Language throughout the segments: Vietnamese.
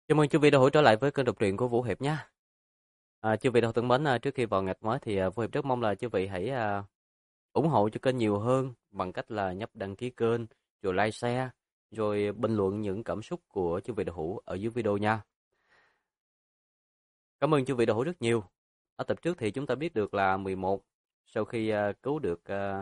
Chào mừng quý vị đã trở lại với kênh đọc truyện của Vũ Hiệp nhé. Quý vị thân mến, trước khi vào ngạch mới thì Vũ Hiệp rất mong là quý vị hãy ủng hộ cho kênh nhiều hơn bằng cách là nhấp đăng ký kênh, rồi like share, rồi bình luận những cảm xúc của quý vị đạo hữu ở dưới video nha. Cảm ơn quý vị đạo hữu rất nhiều. Ở tập trước thì chúng ta biết được là 11 sau khi cứu được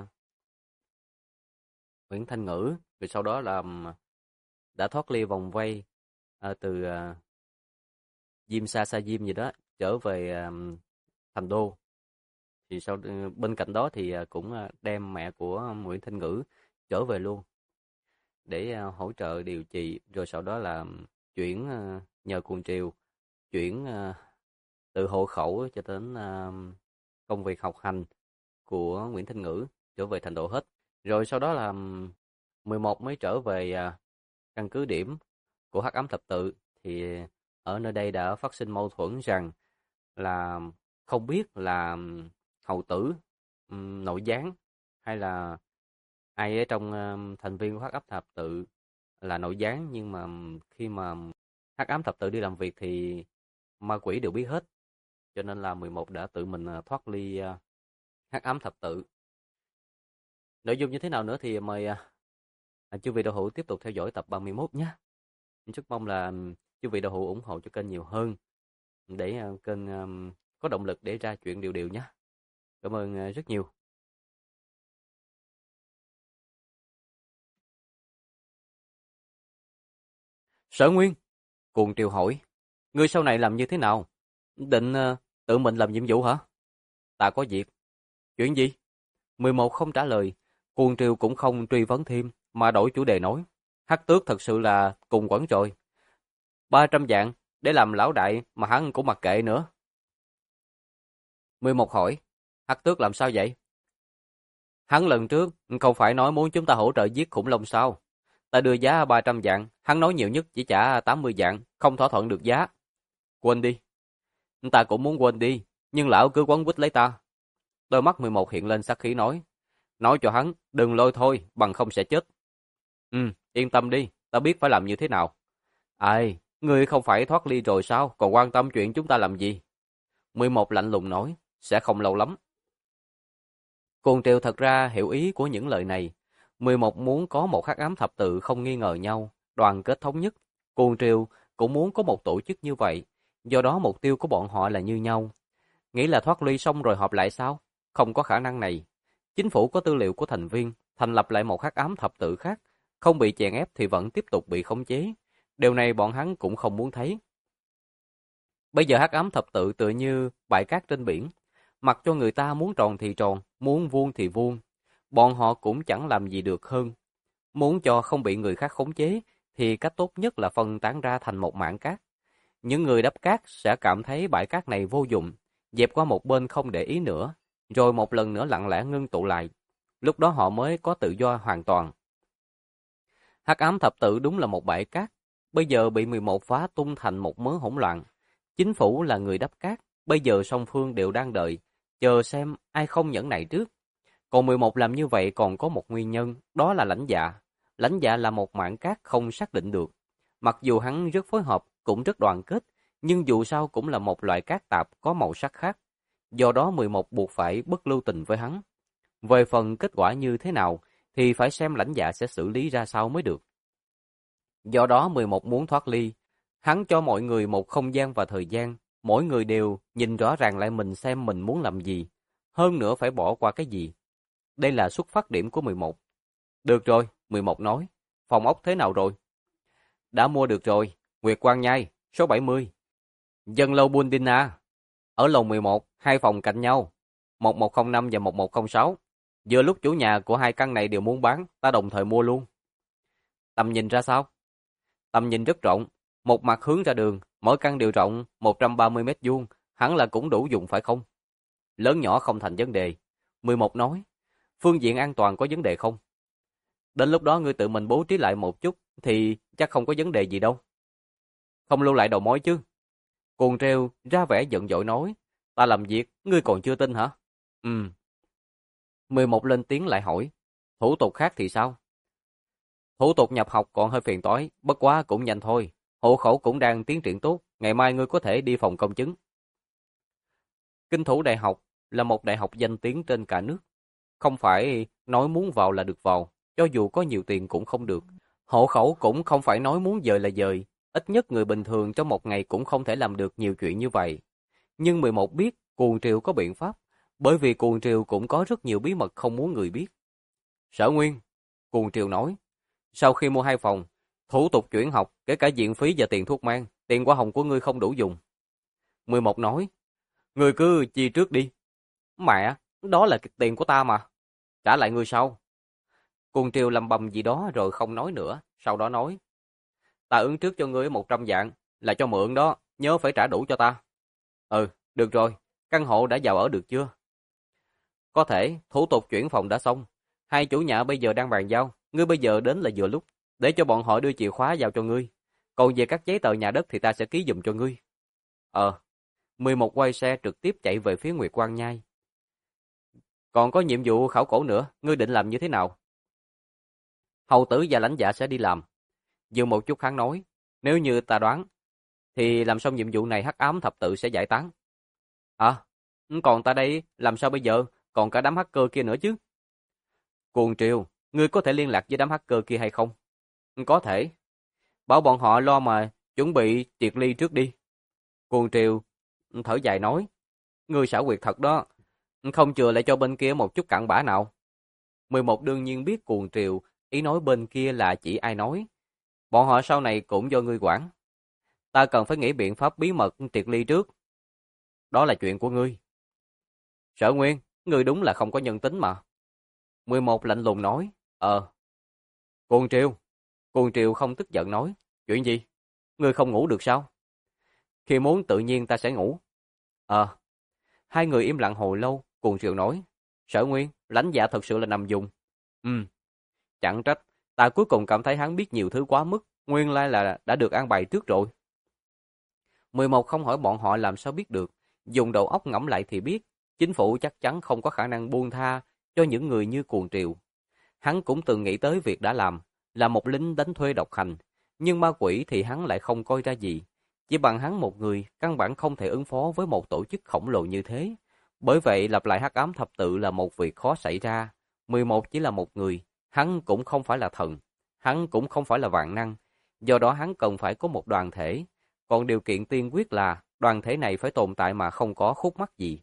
Nguyễn Thanh Ngữ, rồi sau đó là đã thoát ly vòng vây từ Diêm Sa Sa Diêm gì đó trở về thành đô. Thì bên cạnh đó thì cũng đem mẹ của Nguyễn Thanh Ngữ trở về luôn để hỗ trợ điều trị, rồi sau đó là chuyển nhờ Cuồng Triều chuyển từ hộ khẩu cho đến công việc học hành của Nguyễn Thanh Ngữ trở về thành đô hết. Rồi sau đó là 11 mới trở về căn cứ điểm của Hắc Ám Thập Tự. Thì ở nơi đây đã phát sinh mâu thuẫn rằng là không biết là hầu tử nội gián hay là ai ở trong thành viên của Hắc Ám Thập Tự là nội gián, nhưng mà khi mà Hắc Ám Thập Tự đi làm việc thì ma quỷ đều biết hết, cho nên là 11 đã tự mình thoát ly Hắc Ám Thập Tự. Nội dung như thế nào nữa thì mời chư vị đạo hữu tiếp tục theo dõi tập 31 nhé. Rất mong là chư vị đạo hữu ủng hộ cho kênh nhiều hơn để kênh có động lực để ra chuyện đều nhé. Cảm ơn rất nhiều. Sở Nguyên, Cuồng Triều hỏi, ngươi sau này làm như thế nào? Định tự mình làm nhiệm vụ hả? Ta có việc. Chuyện gì? 11 không trả lời, Cuồng Triều cũng không truy vấn thêm, mà đổi chủ đề nói. Hắc Tước thật sự là cùng quẩn rồi. 300 vạn để làm lão đại mà hắn cũng mặc kệ nữa. 11 hỏi, Hắc Tước làm sao vậy? Hắn lần trước không phải nói muốn chúng ta hỗ trợ giết khủng long sao? Ta đưa giá 300 vạn, hắn nói nhiều nhất chỉ trả 80 vạn, không thỏa thuận được giá. Quên đi. Ta cũng muốn quên đi, nhưng lão cứ quấn quýt lấy ta. Đôi mắt 11 hiện lên sát khí nói cho hắn, đừng lôi thôi, bằng không sẽ chết. Yên tâm đi, ta biết phải làm như thế nào. Ai, ngươi không phải thoát ly rồi sao, còn quan tâm chuyện chúng ta làm gì? 11 lạnh lùng nói, sẽ không lâu lắm. Cuồng Triều thật ra hiểu ý của những lời này. 11 muốn có một Hắc Ám Thập Tự không nghi ngờ nhau, đoàn kết thống nhất. Cuồng Triều cũng muốn có một tổ chức như vậy, do đó mục tiêu của bọn họ là như nhau. Nghĩ là thoát ly xong rồi họp lại sao? Không có khả năng này. Chính phủ có tư liệu của thành viên, thành lập lại một Hắc Ám Thập Tự khác, không bị chèn ép thì vẫn tiếp tục bị khống chế. Điều này bọn hắn cũng không muốn thấy. Bây giờ Hắc Ám Thập Tự tựa như bãi cát trên biển, mặc cho người ta muốn tròn thì tròn, muốn vuông thì vuông. Bọn họ cũng chẳng làm gì được hơn. Muốn cho không bị người khác khống chế, thì cách tốt nhất là phân tán ra thành một mảng cát. Những người đắp cát sẽ cảm thấy bãi cát này vô dụng, dẹp qua một bên không để ý nữa, rồi một lần nữa lặng lẽ ngưng tụ lại. Lúc đó họ mới có tự do hoàn toàn. Hắc Ám Thập Tự đúng là một bãi cát, bây giờ bị 11 phá tung thành một mớ hỗn loạn. Chính phủ là người đắp cát, bây giờ song phương đều đang đợi, chờ xem ai không nhẫn nại trước. Còn 11 làm như vậy còn có một nguyên nhân, đó là lãnh dạ. Lãnh dạ là một mảng cát không xác định được. Mặc dù hắn rất phối hợp, cũng rất đoàn kết, nhưng dù sao cũng là một loại cát tạp có màu sắc khác. Do đó 11 buộc phải bất lưu tình với hắn. Về phần kết quả như thế nào, thì phải xem lãnh dạ sẽ xử lý ra sao mới được. Do đó 11 muốn thoát ly. Hắn cho mọi người một không gian và thời gian, mỗi người đều nhìn rõ ràng lại mình xem mình muốn làm gì, hơn nữa phải bỏ qua cái gì. Đây là xuất phát điểm của 11. Được rồi, 11 nói. Phòng ốc thế nào rồi? Đã mua được rồi. Nguyệt Quang Nhai, số 70. Dân lâu Bundina. Ở lầu 11, hai phòng cạnh nhau. 1105 và 1106. Vừa lúc chủ nhà của hai căn này đều muốn bán, ta đồng thời mua luôn. Tầm nhìn ra sao? Tầm nhìn rất rộng. Một mặt hướng ra đường, mỗi căn đều rộng 130 mét vuông, hẳn là cũng đủ dùng phải không? Lớn nhỏ không thành vấn đề. 11 nói. Phương diện an toàn có vấn đề không? Đến lúc đó ngươi tự mình bố trí lại một chút thì chắc không có vấn đề gì đâu. Không lưu lại đầu mối chứ? Cuồng Treo ra vẻ giận dỗi nói. Ta làm việc, ngươi còn chưa tin hả? 11 lên tiếng lại hỏi. Thủ tục khác thì sao? Thủ tục nhập học còn hơi phiền toái, bất quá cũng nhanh thôi. hộ khẩu cũng đang tiến triển tốt, ngày mai ngươi có thể đi phòng công chứng. Kinh Thủ Đại học là một đại học danh tiếng trên cả nước, không phải nói muốn vào là được vào, cho dù có nhiều tiền cũng không được. Hộ khẩu cũng không phải nói muốn dời là dời, ít nhất người bình thường trong một ngày cũng không thể làm được nhiều chuyện như vậy. Nhưng 11 biết Cuồng Triều có biện pháp, bởi vì Cuồng Triều cũng có rất nhiều bí mật không muốn người biết. Sở Nguyên, Cuồng Triều nói, sau khi mua 2 phòng, thủ tục chuyển học, kể cả viện phí và tiền thuốc men, tiền hoa hồng của ngươi không đủ dùng. 11 nói, ngươi cứ chi trước đi. Mẹ, đó là tiền của ta mà, trả lại ngươi sau. Cuồng Triều lầm bầm gì đó rồi không nói nữa, sau đó nói, ta ứng trước cho ngươi 100 vạn, là cho mượn đó, nhớ phải trả đủ cho ta. Ừ, được rồi, căn hộ đã vào ở được chưa? Có thể, thủ tục chuyển phòng đã xong. Hai chủ nhà bây giờ đang bàn giao, ngươi bây giờ đến là vừa lúc, để cho bọn họ đưa chìa khóa vào cho ngươi. Còn về các giấy tờ nhà đất thì ta sẽ ký giùm cho ngươi. 11 quay xe trực tiếp chạy về phía Nguyệt Quang Nhai. Còn có nhiệm vụ khảo cổ nữa, ngươi định làm như thế nào? Hầu tử và lãnh dạ sẽ đi làm. Dừng một chút hắn nói, nếu như ta đoán, thì làm xong nhiệm vụ này hắc ám thập tự sẽ giải tán. Còn ta đây, làm sao bây giờ, còn cả đám hacker kia nữa chứ? Cuồng Triều, ngươi có thể liên lạc với đám hacker kia hay không? Có thể. Bảo bọn họ lo mà, chuẩn bị triệt ly trước đi. Cuồng Triều thở dài nói, ngươi xảo quyệt thật đó, không chừa lại cho bên kia một chút cặn bã nào. 11 đương nhiên biết Cuồng Triều, ý nói bên kia là chỉ ai nói. Bọn họ sau này cũng do ngươi quản. Ta cần phải nghĩ biện pháp bí mật triệt ly trước. Đó là chuyện của ngươi. Sở Nguyên, ngươi đúng là không có nhân tính mà. 11 lạnh lùng nói, Cuồng Triều. Cuồng Triều không tức giận nói, chuyện gì? Ngươi không ngủ được sao? Khi muốn tự nhiên ta sẽ ngủ. Hai người im lặng hồi lâu, Cuồng Triều nói, Sở Nguyên, lãnh dạ thật sự là nằm dùng. Chẳng trách, ta cuối cùng cảm thấy hắn biết nhiều thứ quá mức, nguyên lai là đã được an bài trước rồi. 11 không hỏi bọn họ làm sao biết được, dùng đầu óc ngẫm lại thì biết, chính phủ chắc chắn không có khả năng buông tha cho những người như Cuồng Triều. Hắn cũng từng nghĩ tới việc đã làm, là một lính đánh thuê độc hành, nhưng ma quỷ thì hắn lại không coi ra gì. Chỉ bằng hắn một người, căn bản không thể ứng phó với một tổ chức khổng lồ như thế. Bởi vậy lặp lại hắc ám thập tự là một việc khó xảy ra. 11 chỉ là một người, hắn cũng không phải là thần, hắn cũng không phải là vạn năng. Do đó hắn cần phải có một đoàn thể. Còn điều kiện tiên quyết là đoàn thể này phải tồn tại mà không có khúc mắc gì.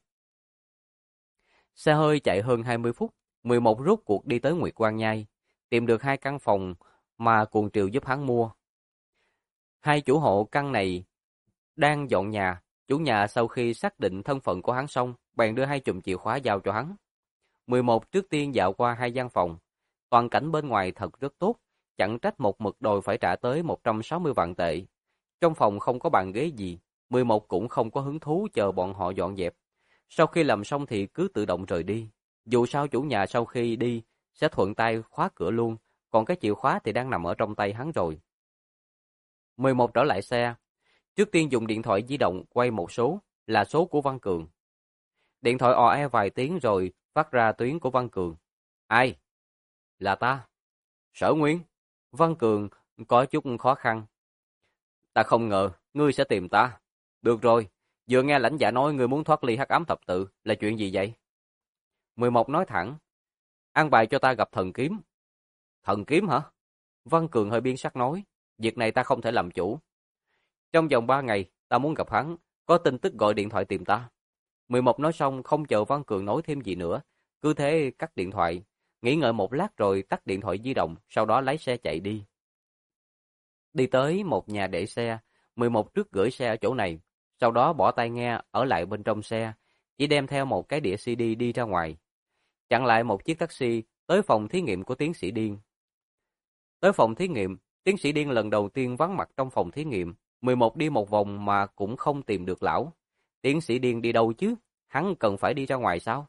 Xe hơi chạy hơn 20 phút, 11 rốt cuộc đi tới Nguyệt Quang Nhai, tìm được 2 căn phòng mà Cuồng Triều giúp hắn mua. Hai chủ hộ căn này đang dọn nhà, chủ nhà sau khi xác định thân phận của hắn xong, bèn đưa 2 chùm chìa khóa giao cho hắn. 11 trước tiên dạo qua 2 gian phòng, toàn cảnh bên ngoài thật rất tốt, chẳng trách một mực đòi phải trả tới 160 vạn tệ. Trong phòng không có bàn ghế gì, 11 cũng không có hứng thú chờ bọn họ dọn dẹp. Sau khi làm xong thì cứ tự động rời đi. Dù sao chủ nhà sau khi đi sẽ thuận tay khóa cửa luôn, còn cái chìa khóa thì đang nằm ở trong tay hắn rồi. 11 trở lại xe, trước tiên dùng điện thoại di động quay một số, là số của Văn Cường. Điện thoại ò e vài tiếng rồi phát ra tuyến của Văn Cường. Ai? Là ta. Sở Nguyên. Văn Cường có chút khó khăn. Ta không ngờ ngươi sẽ tìm ta. Được rồi, vừa nghe lãnh dạ nói ngươi muốn thoát ly hắc ám thập tự, là chuyện gì vậy? 11 nói thẳng. An bài cho ta gặp thần kiếm. Thần kiếm hả? Văn Cường hơi biến sắc nói. Việc này ta không thể làm chủ. Trong vòng 3 ngày, ta muốn gặp hắn, có tin tức gọi điện thoại tìm ta. 11 nói xong không chờ Văn Cường nói thêm gì nữa, cứ thế cắt điện thoại, nghĩ ngợi một lát rồi tắt điện thoại di động, sau đó lái xe chạy đi. Đi tới một nhà để xe, 11 trước gửi xe ở chỗ này, sau đó bỏ tai nghe ở lại bên trong xe, chỉ đem theo một cái đĩa CD đi ra ngoài. Chặn lại một chiếc taxi tới phòng thí nghiệm của tiến sĩ Điên. Tới phòng thí nghiệm, tiến sĩ Điên lần đầu tiên vắng mặt trong phòng thí nghiệm, 11 đi một vòng mà cũng không tìm được lão. Tiến sĩ Điên đi đâu chứ? Hắn cần phải đi ra ngoài sao?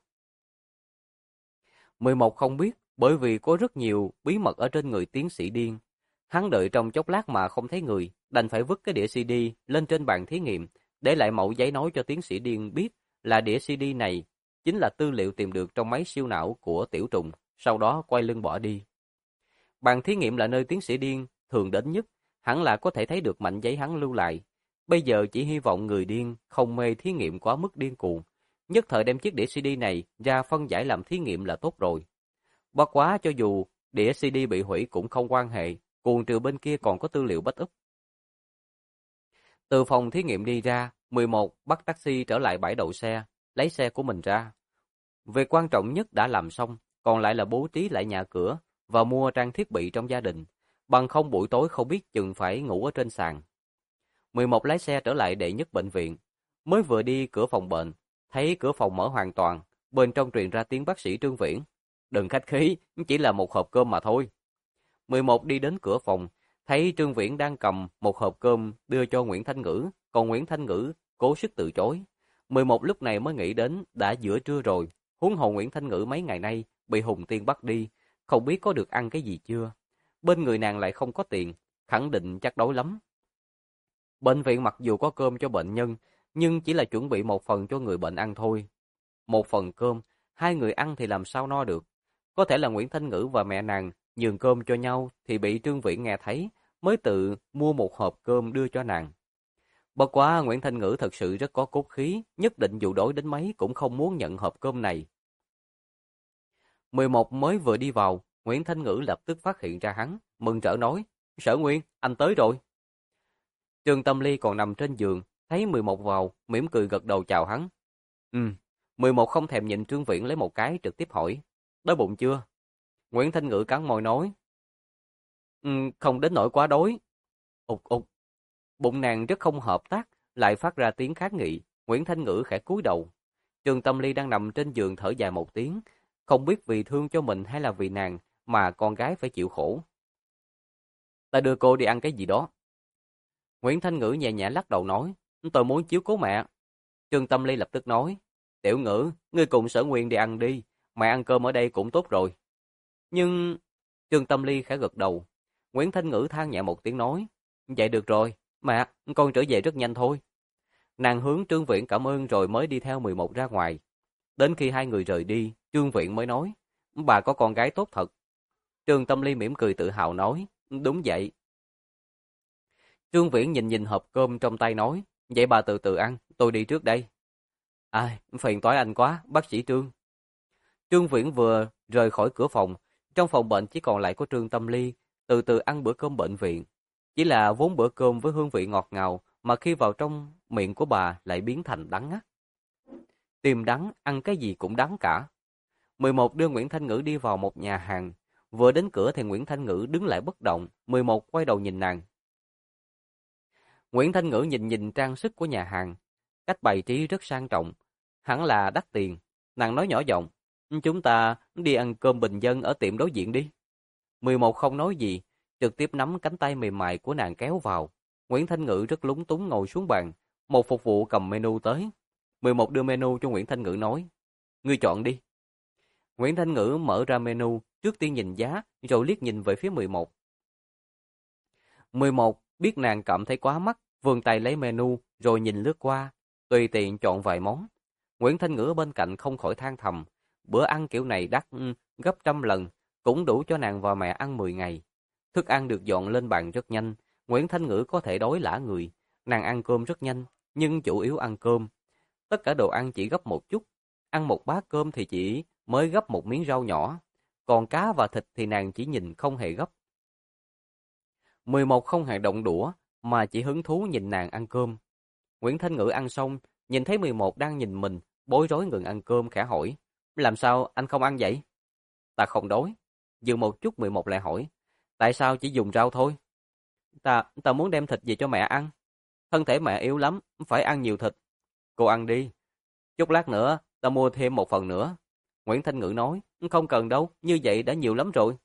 11 không biết, bởi vì có rất nhiều bí mật ở trên người tiến sĩ Điên. Hắn đợi trong chốc lát mà không thấy người, đành phải vứt cái đĩa CD lên trên bàn thí nghiệm, để lại mẩu giấy nói cho tiến sĩ Điên biết là đĩa CD này chính là tư liệu tìm được trong máy siêu não của Tiểu Trùng, sau đó quay lưng bỏ đi. Bàn thí nghiệm là nơi tiến sĩ Điên thường đến nhất, hẳn là có thể thấy được mảnh giấy hắn lưu lại. Bây giờ chỉ hy vọng người điên không mê thí nghiệm quá mức điên cuồng, nhất thời đem chiếc đĩa CD này ra phân giải làm thí nghiệm là tốt rồi. Bất quá cho dù đĩa CD bị hủy cũng không quan hệ, cuồng trừ bên kia còn có tư liệu backup. Từ phòng thí nghiệm đi ra, 11 bắt taxi trở lại bãi đậu xe, lấy xe của mình ra. Việc quan trọng nhất đã làm xong, còn lại là bố trí lại nhà cửa và mua trang thiết bị trong gia đình, bằng không buổi tối không biết chừng phải ngủ ở trên sàn. 11 lái xe trở lại đệ nhất bệnh viện, mới vừa đi cửa phòng bệnh, thấy cửa phòng mở hoàn toàn, bên trong truyền ra tiếng bác sĩ Trương Viễn. Đừng khách khí, chỉ là một hộp cơm mà thôi. 11 đi đến cửa phòng, thấy Trương Viễn đang cầm một hộp cơm đưa cho Nguyễn Thanh Ngữ, còn Nguyễn Thanh Ngữ cố sức từ chối. 11 lúc này mới nghĩ đến đã giữa trưa rồi, huống hồ Nguyễn Thanh Ngữ mấy ngày nay bị Hùng Tiên bắt đi, không biết có được ăn cái gì chưa. Bên người nàng lại không có tiền, khẳng định chắc đói lắm. Bệnh viện mặc dù có cơm cho bệnh nhân, nhưng chỉ là chuẩn bị một phần cho người bệnh ăn thôi. Một phần cơm, hai người ăn thì làm sao no được. Có thể là Nguyễn Thanh Ngữ và mẹ nàng nhường cơm cho nhau thì bị Trương Viễn nghe thấy, mới tự mua một hộp cơm đưa cho nàng. Bất quá Nguyễn Thanh Ngữ thật sự rất có cốt khí, nhất định dù đói đến mấy cũng không muốn nhận hộp cơm này. 11 mới vừa đi vào, Nguyễn Thanh Ngữ lập tức phát hiện ra hắn, mừng rỡ nói, Sở Nguyên, anh tới rồi. Trương Tâm Ly còn nằm trên giường, thấy 11 vào, mỉm cười gật đầu chào hắn. 11 không thèm nhìn Trương Viễn lấy một cái, trực tiếp hỏi, đói bụng chưa? Nguyễn Thanh Ngữ cắn môi nói, không đến nỗi quá đói. Ụt ụt, bụng nàng rất không hợp tác, lại phát ra tiếng kháng nghị. Nguyễn Thanh Ngữ khẽ cúi đầu. Trương Tâm Ly đang nằm trên giường thở dài một tiếng, không biết vì thương cho mình hay là vì nàng mà con gái phải chịu khổ. Ta đưa cô đi ăn cái gì đó. Nguyễn Thanh Ngữ nhẹ nhẹ lắc đầu nói, tôi muốn chiếu cố mẹ. Trương Tâm Ly lập tức nói, Tiểu Ngữ, ngươi cùng Sở Nguyên đi ăn đi, mẹ ăn cơm ở đây cũng tốt rồi. Nhưng... Trương Tâm Ly khẽ gật đầu. Nguyễn Thanh Ngữ than nhẹ một tiếng nói, vậy được rồi, mẹ, con trở về rất nhanh thôi. Nàng hướng Trương Viễn cảm ơn rồi mới đi theo 11 ra ngoài. Đến khi hai người rời đi, Trương Viễn mới nói, bà có con gái tốt thật. Trương Tâm Ly mỉm cười tự hào nói, đúng vậy. Trương Viễn nhìn nhìn hộp cơm trong tay nói, vậy bà từ từ ăn, tôi đi trước đây. Ai, phiền toái anh quá, bác sĩ Trương. Trương Viễn vừa rời khỏi cửa phòng, trong phòng bệnh chỉ còn lại có Trương Tâm Ly, từ từ ăn bữa cơm bệnh viện. Chỉ là vốn bữa cơm với hương vị ngọt ngào, mà khi vào trong miệng của bà lại biến thành đắng ngắt. Tìm đắng, ăn cái gì cũng đắng cả. 11 đưa Nguyễn Thanh Ngữ đi vào một nhà hàng. Vừa đến cửa thì Nguyễn Thanh Ngữ đứng lại bất động, 11 quay đầu nhìn nàng. Nguyễn Thanh Ngữ nhìn nhìn trang sức của nhà hàng, cách bày trí rất sang trọng, hẳn là đắt tiền. Nàng nói nhỏ giọng, chúng ta đi ăn cơm bình dân ở tiệm đối diện đi. 11 không nói gì, trực tiếp nắm cánh tay mềm mại của nàng kéo vào. Nguyễn Thanh Ngữ rất lúng túng ngồi xuống bàn, một phục vụ cầm menu tới. 11 đưa menu cho Nguyễn Thanh Ngữ nói, ngươi chọn đi. Nguyễn Thanh Ngữ mở ra menu, trước tiên nhìn giá, rồi liếc nhìn về phía 11. 11 biết nàng cảm thấy quá mắc, vươn tay lấy menu, rồi nhìn lướt qua, tùy tiện chọn vài món. Nguyễn Thanh Ngữ bên cạnh không khỏi than thầm, bữa ăn kiểu này đắt gấp trăm lần, cũng đủ cho nàng và mẹ ăn 10 ngày. Thức ăn được dọn lên bàn rất nhanh, Nguyễn Thanh Ngữ có thể đói lả người. Nàng ăn cơm rất nhanh, nhưng chủ yếu ăn cơm. Tất cả đồ ăn chỉ gấp một chút, ăn một bát cơm thì chỉ mới gấp một miếng rau nhỏ, còn cá và thịt thì nàng chỉ nhìn không hề gấp. 11 không hề động đũa, mà chỉ hứng thú nhìn nàng ăn cơm. Nguyễn Thanh Ngữ ăn xong, nhìn thấy 11 đang nhìn mình, bối rối ngừng ăn cơm khẽ hỏi, làm sao anh không ăn vậy? Ta không đói. Dừng một chút 11 lại hỏi, tại sao chỉ dùng rau thôi? Ta muốn đem thịt về cho mẹ ăn. Thân thể mẹ yếu lắm, phải ăn nhiều thịt. Cô ăn đi. Chút lát nữa, ta mua thêm một phần nữa. Nguyễn Thanh Ngữ nói, không cần đâu, như vậy đã nhiều lắm rồi.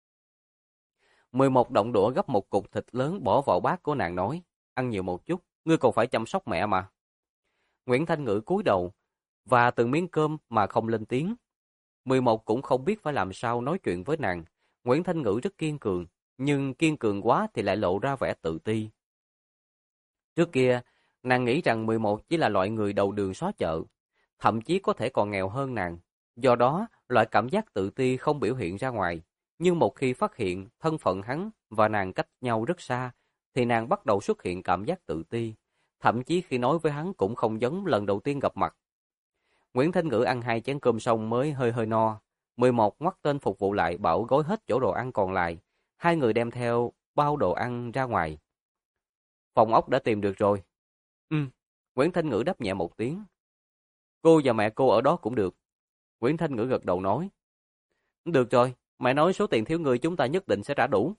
11 động đũa gấp một cục thịt lớn bỏ vào bát của nàng nói, ăn nhiều một chút, ngươi còn phải chăm sóc mẹ mà. Nguyễn Thanh Ngữ cúi đầu, và từng miếng cơm mà không lên tiếng. 11 cũng không biết phải làm sao nói chuyện với nàng. Nguyễn Thanh Ngữ rất kiên cường, nhưng kiên cường quá thì lại lộ ra vẻ tự ti. Trước kia, nàng nghĩ rằng 11 chỉ là loại người đầu đường xó chợ, thậm chí có thể còn nghèo hơn nàng. Do đó, loại cảm giác tự ti không biểu hiện ra ngoài. Nhưng một khi phát hiện thân phận hắn và nàng cách nhau rất xa, thì nàng bắt đầu xuất hiện cảm giác tự ti. Thậm chí khi nói với hắn cũng không giống lần đầu tiên gặp mặt. Nguyễn Thanh Ngữ ăn 2 chén cơm xong mới hơi hơi no. 11 ngoắt tên phục vụ lại bảo gói hết chỗ đồ ăn còn lại. Hai người đem theo bao đồ ăn ra ngoài. Phòng ốc đã tìm được rồi. Ừ. Nguyễn Thanh Ngữ đáp nhẹ một tiếng. Cô và mẹ cô ở đó cũng được. Nguyễn Thanh Ngữ gật đầu nói. Được rồi, mẹ nói số tiền thiếu người chúng ta nhất định sẽ trả đủ.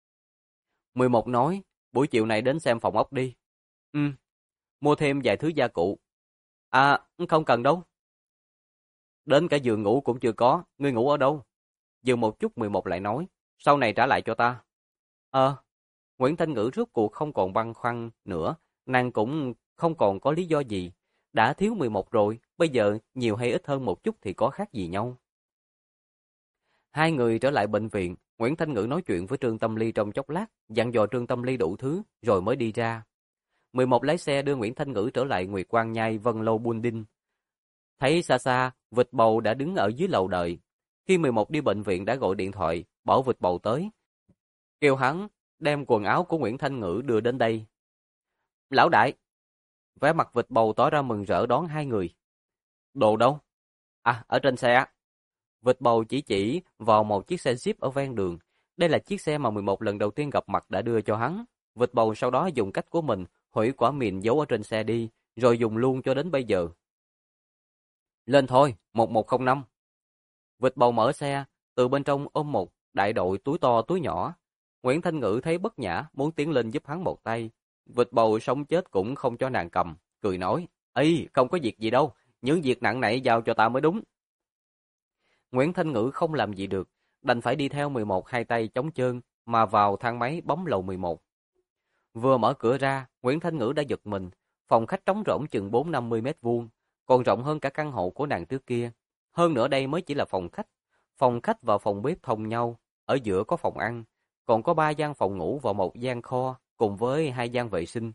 11 nói, buổi chiều này đến xem phòng ốc đi. Ừ. Mua thêm vài thứ gia cụ. À, không cần đâu. Đến cả giường ngủ cũng chưa có, ngươi ngủ ở đâu? Dừng một chút 11 lại nói, sau này trả lại cho ta. Nguyễn Thanh Ngữ rốt cuộc không còn băn khoăn nữa, nàng cũng không còn có lý do gì. Đã thiếu 11 rồi, bây giờ nhiều hay ít hơn một chút thì có khác gì nhau. Hai người trở lại bệnh viện, Nguyễn Thanh Ngữ nói chuyện với Trương Tâm Ly trong chốc lát, dặn dò Trương Tâm Ly đủ thứ, rồi mới đi ra. 11 lái xe đưa Nguyễn Thanh Ngữ trở lại Nguyệt Quang Nhai Vân Lâu Building. Thấy xa xa, vịt bầu đã đứng ở dưới lầu đợi. Khi 11 đi bệnh viện đã gọi điện thoại, bảo vịt bầu tới. Kêu hắn đem quần áo của Nguyễn Thanh Ngữ đưa đến đây. Lão đại! Vẻ mặt vịt bầu tỏ ra mừng rỡ đón hai người. Đồ đâu? À, ở trên xe. Vịt bầu chỉ vào một chiếc xe Jeep ở ven đường. Đây là chiếc xe mà 11 lần đầu tiên gặp mặt đã đưa cho hắn. Vịt bầu sau đó dùng cách của mình hủy quả mìn giấu ở trên xe đi, rồi dùng luôn cho đến bây giờ. Lên thôi, 1105. Vịt bầu mở xe, từ bên trong ôm một đại đội túi to túi nhỏ. Nguyễn Thanh Ngữ thấy bất nhã, muốn tiến lên giúp hắn một tay. Vịt bầu sống chết cũng không cho nàng cầm, cười nói, ê, không có việc gì đâu, những việc nặng này giao cho ta mới đúng. Nguyễn Thanh Ngữ không làm gì được, đành phải đi theo 11 hai tay chống chơn, mà vào thang máy bấm lầu 11. Vừa mở cửa ra, Nguyễn Thanh Ngữ đã giật mình, phòng khách trống rỗng chừng 450 mét vuông, còn rộng hơn cả căn hộ của nàng trước kia. Hơn nữa đây mới chỉ là phòng khách và phòng bếp thông nhau, ở giữa có phòng ăn, còn có 3 gian phòng ngủ và một gian kho, cùng với 2 gian vệ sinh.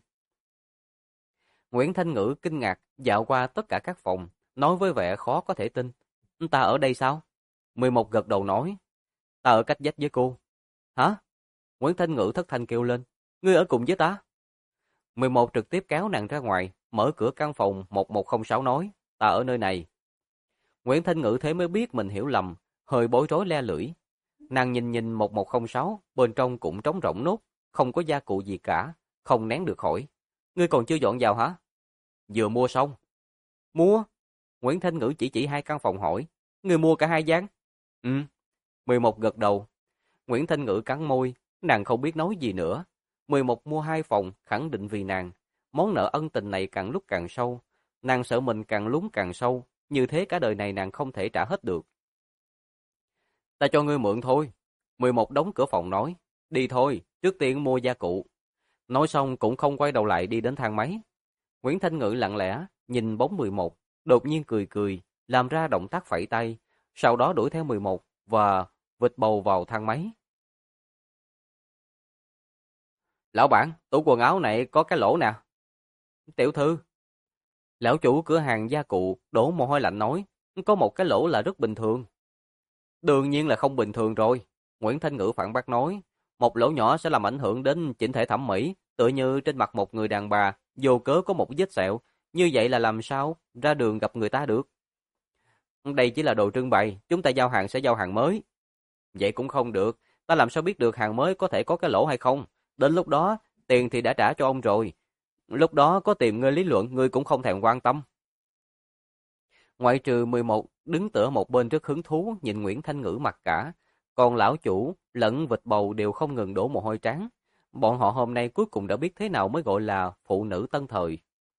Nguyễn Thanh Ngữ kinh ngạc dạo qua tất cả các phòng, nói với vẻ khó có thể tin. Ta ở đây sao? 11 gật đầu nói. Ta ở cách vách với cô. Hả? Nguyễn Thanh Ngữ thất thanh kêu lên. Ngươi ở cùng với ta? 11 trực tiếp kéo nàng ra ngoài, mở cửa căn phòng 1106 nói. Ta ở nơi này. Nguyễn Thanh Ngữ thế mới biết mình hiểu lầm, hơi bối rối le lưỡi. Nàng nhìn 1106, bên trong cũng trống rỗng nốt, không có gia cụ gì cả, không nén được hỏi. Ngươi còn chưa dọn vào hả? Vừa mua xong. Mua? Nguyễn Thanh Ngữ chỉ 2 căn phòng hỏi. Ngươi mua cả 2 gian? Ừ. 11 gật đầu. Nguyễn Thanh Ngữ cắn môi, nàng không biết nói gì nữa. 11 mua 2 phòng, khẳng định vì nàng. Món nợ ân tình này càng lúc càng sâu. Nàng sợ mình càng lún càng sâu, như thế cả đời này nàng không thể trả hết được. Ta cho ngươi mượn thôi. 11 đóng cửa phòng nói. Đi thôi, trước tiên mua gia cụ. Nói xong cũng không quay đầu lại đi đến thang máy. Nguyễn Thanh Ngữ lặng lẽ, nhìn bóng 11, đột nhiên cười, làm ra động tác phẩy tay, sau đó đuổi theo 11 và vịt bầu vào thang máy. Lão bản, tủ quần áo này có cái lỗ nè. Tiểu thư. Lão chủ cửa hàng gia cụ đổ mồ hôi lạnh nói, có một cái lỗ là rất bình thường. Đương nhiên là không bình thường rồi. Nguyễn Thanh Ngữ phản bác nói, một lỗ nhỏ sẽ làm ảnh hưởng đến chỉnh thể thẩm mỹ, tựa như trên mặt một người đàn bà, vô cớ có một vết sẹo, như vậy là làm sao ra đường gặp người ta được. Đây chỉ là đồ trưng bày, chúng ta giao hàng sẽ giao hàng mới. Vậy cũng không được, ta làm sao biết được hàng mới có thể có cái lỗ hay không? Đến lúc đó, tiền thì đã trả cho ông rồi. Lúc đó có tìm ngươi lý luận, ngươi cũng không thèm quan tâm. Ngoại trừ 11 đứng tựa một bên rất hứng thú nhìn Nguyễn Thanh Ngữ mặc cả, còn lão chủ lẫn vịt bầu đều không ngừng đổ mồ hôi trán. Bọn họ hôm nay cuối cùng đã biết thế nào mới gọi là phụ nữ tân thời.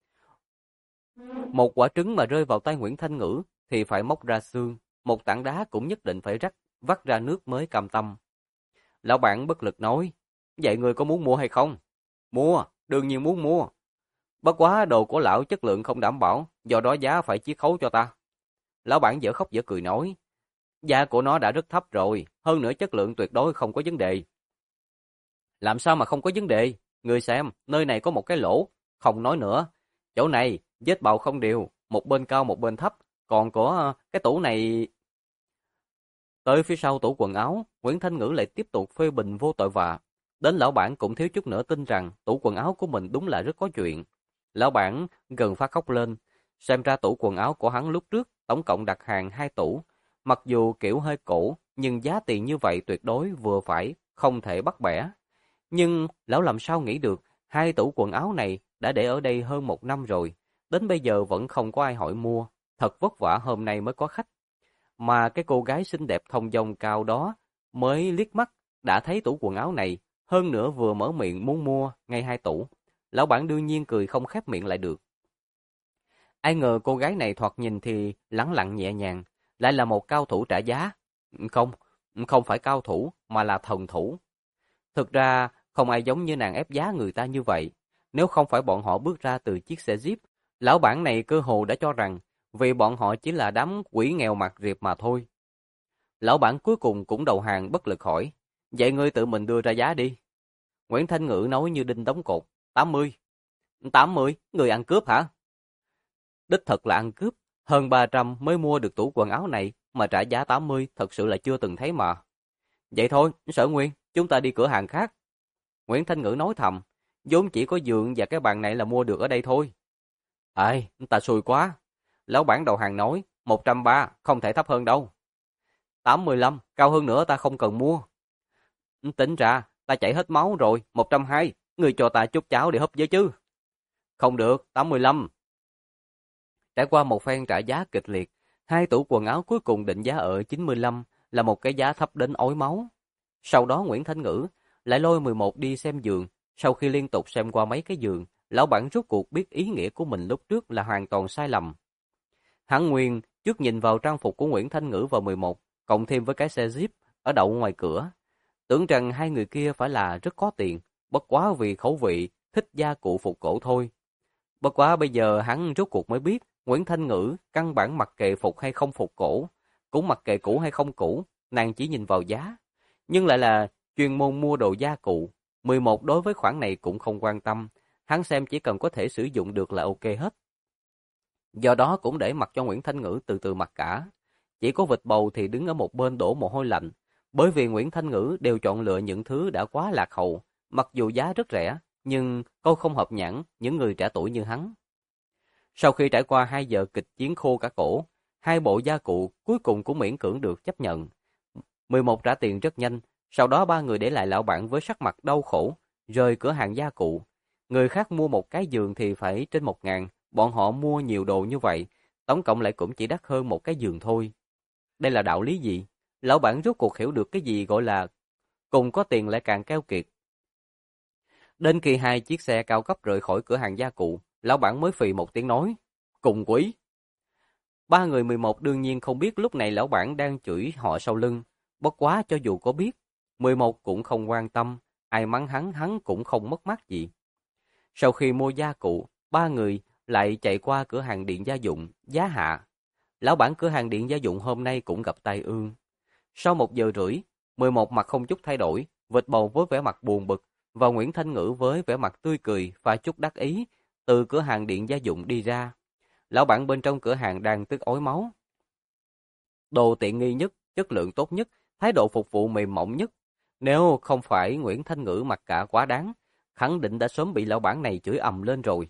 Một quả trứng mà rơi vào tay Nguyễn Thanh Ngữ thì phải móc ra xương, một tảng đá cũng nhất định phải vắt ra nước mới cam tâm. Lão bản bất lực nói, vậy người có muốn mua hay không? Mua, đương nhiên muốn mua. Bất quá đồ của lão chất lượng không đảm bảo, do đó giá phải chiết khấu cho ta. Lão bản dở khóc dở cười nói, giá của nó đã rất thấp rồi, hơn nữa chất lượng tuyệt đối không có vấn đề. Làm sao mà không có vấn đề? Người xem, nơi này có một cái lỗ, không nói nữa. Chỗ này, vết bào không đều, một bên cao một bên thấp, còn có cái tủ này. Tới phía sau tủ quần áo, Nguyễn Thanh Ngữ lại tiếp tục phê bình vô tội vạ. Đến lão bản cũng thiếu chút nữa tin rằng tủ quần áo của mình đúng là rất có chuyện. Lão bản gần phát khóc lên. Xem ra tủ quần áo của hắn lúc trước tổng cộng đặt hàng 2 tủ. Mặc dù kiểu hơi cổ, nhưng giá tiền như vậy tuyệt đối vừa phải, không thể bắt bẻ. Nhưng lão làm sao nghĩ được, 2 tủ quần áo này đã để ở đây hơn 1 năm rồi. Đến bây giờ vẫn không có ai hỏi mua. Thật vất vả hôm nay mới có khách. Mà cái cô gái xinh đẹp thong dong cao đó mới liếc mắt đã thấy tủ quần áo này, hơn nữa vừa mở miệng muốn mua ngay 2 tủ. Lão bản đương nhiên cười không khép miệng lại được. Ai ngờ cô gái này thoạt nhìn thì lẳng lặng nhẹ nhàng, lại là một cao thủ trả giá. Không, không phải cao thủ mà là thần thủ. Thực ra không ai giống như nàng ép giá người ta như vậy. Nếu không phải bọn họ bước ra từ chiếc xe Jeep, lão bản này cơ hồ đã cho rằng vì bọn họ chỉ là đám quỷ nghèo mặt riệp mà thôi. Lão bản cuối cùng cũng đầu hàng bất lực hỏi, vậy ngươi tự mình đưa ra giá đi. Nguyễn Thanh Ngữ nói như đinh đóng cột, 80. 80? Người ăn cướp hả? Đích thật là ăn cướp, hơn 300 mới mua được tủ quần áo này mà trả giá 80 thật sự là chưa từng thấy mà. Vậy thôi, Sở Nguyên, chúng ta đi cửa hàng khác. Nguyễn Thanh Ngữ nói thầm, vốn chỉ có giường và cái bàn này là mua được ở đây thôi. Ê, ta xui quá. Lão bản đầu hàng nói, 130, không thể thấp hơn đâu. 85, cao hơn nữa ta không cần mua. Tính ra, ta chảy hết máu rồi, 120, người cho ta chút cháo để húp với chứ. Không được, 85. Trải qua một phen trả giá kịch liệt, 2 tủ quần áo cuối cùng định giá ở 95, là một cái giá thấp đến ói máu. Sau đó Nguyễn Thanh Ngữ lại lôi 11 đi xem giường, sau khi liên tục xem qua mấy cái giường, lão bản rốt cuộc biết ý nghĩa của mình lúc trước là hoàn toàn sai lầm. Hắn Nguyên trước nhìn vào trang phục của Nguyễn Thanh Ngữ và 11, cộng thêm với cái xe Jeep ở đậu ngoài cửa, tưởng rằng hai người kia phải là rất có tiền, bất quá vì khẩu vị thích gia cụ phục cổ thôi. Bất quá bây giờ hắn rốt cuộc mới biết, Nguyễn Thanh Ngữ căn bản mặc kệ phục hay không phục cổ, cũng mặc kệ cũ hay không cũ, nàng chỉ nhìn vào giá, nhưng lại là chuyên môn mua đồ gia cụ. 11 đối với khoản này cũng không quan tâm, hắn xem chỉ cần có thể sử dụng được là ok hết. Do đó cũng để mặc cho Nguyễn Thanh Ngữ từ từ mặc cả. Chỉ có vịt bầu thì đứng ở một bên đổ mồ hôi lạnh, bởi vì Nguyễn Thanh Ngữ đều chọn lựa những thứ đã quá lạc hậu, mặc dù giá rất rẻ, nhưng câu không hợp nhãn những người trẻ tuổi như hắn. Sau khi trải qua 2 giờ kịch chiến khô cả cổ, 2 bộ gia cụ cuối cùng cũng miễn cưỡng được chấp nhận. 11 trả tiền rất nhanh, sau đó 3 người để lại lão bản với sắc mặt đau khổ, rời cửa hàng gia cụ. Người khác mua một cái giường thì phải trên 1.000, bọn họ mua nhiều đồ như vậy, tổng cộng lại cũng chỉ đắt hơn một cái giường thôi. Đây là đạo lý gì? Lão bản rốt cuộc hiểu được cái gì gọi là cùng có tiền lại càng keo kiệt. Đến khi 2 chiếc xe cao cấp rời khỏi cửa hàng gia cụ, lão bản mới phì một tiếng nói, cùng quý. 3 người 11 đương nhiên không biết lúc này lão bản đang chửi họ sau lưng, bất quá cho dù có biết, 11 cũng không quan tâm, ai mắng hắn cũng không mất mát gì. Sau khi mua gia cụ, 3 người lại chạy qua cửa hàng điện gia dụng, giá hạ. Lão bản cửa hàng điện gia dụng hôm nay cũng gặp tai ương. Sau 1 giờ rưỡi, 11 mặt không chút thay đổi, vịt bầu với vẻ mặt buồn bực, và Nguyễn Thanh Ngữ với vẻ mặt tươi cười và chút đắc ý, từ cửa hàng điện gia dụng đi ra. Lão bản bên trong cửa hàng đang tức ói máu. Đồ tiện nghi nhất, chất lượng tốt nhất, thái độ phục vụ mềm mỏng nhất. Nếu không phải Nguyễn Thanh Ngữ mặc cả quá đáng, khẳng định đã sớm bị lão bản này chửi ầm lên rồi.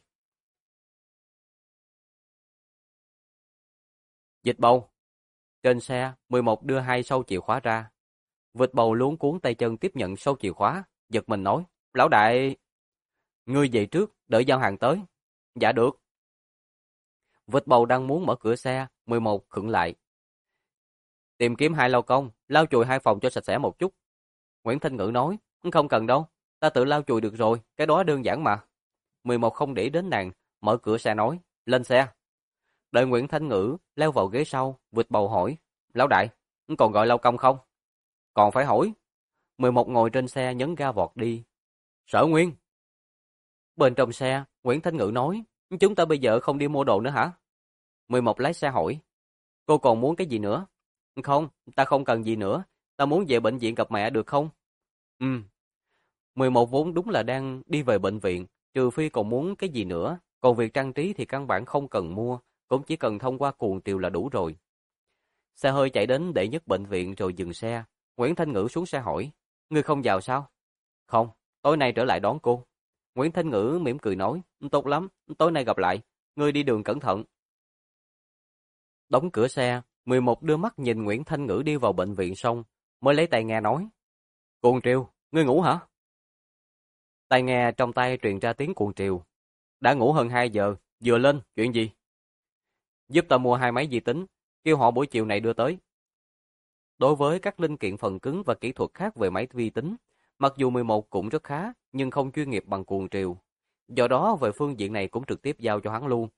Vịt bầu. Trên xe, 11 đưa 2 sâu chìa khóa ra. Vịt bầu luống cuốn tay chân tiếp nhận sâu chìa khóa, giật mình nói, lão đại, ngươi về trước, đợi giao hàng tới. Dạ được. Vịt bầu đang muốn mở cửa xe, 11 khựng lại. Tìm kiếm 2 lao công, lau chùi 2 phòng cho sạch sẽ một chút. Nguyễn Thanh Ngữ nói, không cần đâu, ta tự lau chùi được rồi, cái đó đơn giản mà. 11 không để đến nàng, mở cửa xe nói, lên xe. Đợi Nguyễn Thanh Ngữ leo vào ghế sau, vịt bầu hỏi, lão đại, còn gọi lao công không? Còn phải hỏi. 11 ngồi trên xe nhấn ga vọt đi. Sở Nguyên. Bên trong xe, Nguyễn Thanh Ngữ nói, chúng ta bây giờ không đi mua đồ nữa hả? 11 lái xe hỏi, cô còn muốn cái gì nữa? Không, ta không cần gì nữa, ta muốn về bệnh viện gặp mẹ được không? 11 vốn đúng là đang đi về bệnh viện, trừ phi còn muốn cái gì nữa, còn việc trang trí thì căn bản không cần mua, cũng chỉ cần thông qua cuồng tiều là đủ rồi. Xe hơi chạy đến đệ nhất bệnh viện rồi dừng xe, Nguyễn Thanh Ngữ xuống xe hỏi, ngươi không vào sao? Không, tối nay trở lại đón cô. Nguyễn Thanh Ngữ mỉm cười nói, tốt lắm, tối nay gặp lại, ngươi đi đường cẩn thận. Đóng cửa xe, 11 đưa mắt nhìn Nguyễn Thanh Ngữ đi vào bệnh viện xong, mới lấy tai nghe nói. Cuồng Triều, ngươi ngủ hả? Tai nghe trong tay truyền ra tiếng Cuồng Triều. Đã ngủ hơn 2 giờ, vừa lên, chuyện gì? Giúp ta mua 2 máy vi tính, kêu họ buổi chiều này đưa tới. Đối với các linh kiện phần cứng và kỹ thuật khác về máy vi tính, mặc dù 11 cũng rất khá, nhưng không chuyên nghiệp bằng Cuồng Triều. Do đó về phương diện này cũng trực tiếp giao cho hắn luôn.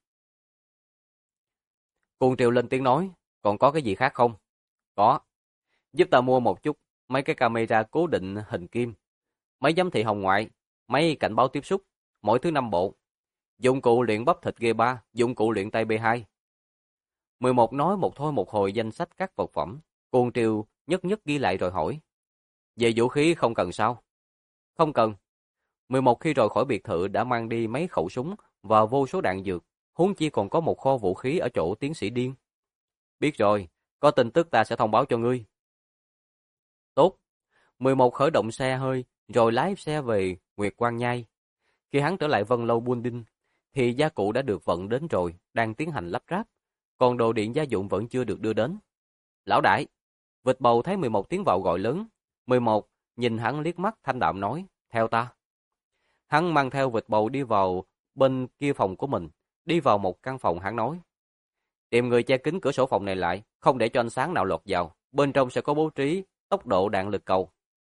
Cuồng Triều lên tiếng nói, còn có cái gì khác không? Có. Giúp ta mua một chút, mấy cái camera cố định hình kim, máy giám thị hồng ngoại, máy cảnh báo tiếp xúc, mỗi thứ 5 bộ. Dụng cụ luyện bắp thịt G3, dụng cụ luyện tay B2. 11 nói một thôi một hồi danh sách các vật phẩm. Cuồng Triều nhất nhất ghi lại rồi hỏi. Về vũ khí không cần sao? Không cần. 11 khi rời khỏi biệt thự đã mang đi mấy khẩu súng và vô số đạn dược, huống chi còn có một kho vũ khí ở chỗ tiến sĩ Điên. Biết rồi, có tin tức ta sẽ thông báo cho ngươi. Tốt. 11 khởi động xe hơi, rồi lái xe về Nguyệt Quang Nhai. Khi hắn trở lại Vân Lâu Building, thì gia cụ đã được vận đến rồi, đang tiến hành lắp ráp. Còn đồ điện gia dụng vẫn chưa được đưa đến. Lão đại, vịt bầu thấy 11 tiến vào gọi lớn. 11 nhìn hắn liếc mắt thanh đạm nói, theo ta. Hắn mang theo vịt bầu đi vào bên kia phòng của mình, đi vào một căn phòng hắn nói. Tìm người che kín cửa sổ phòng này lại, không để cho ánh sáng nào lọt vào. Bên trong sẽ có bố trí tốc độ đạn lực cầu.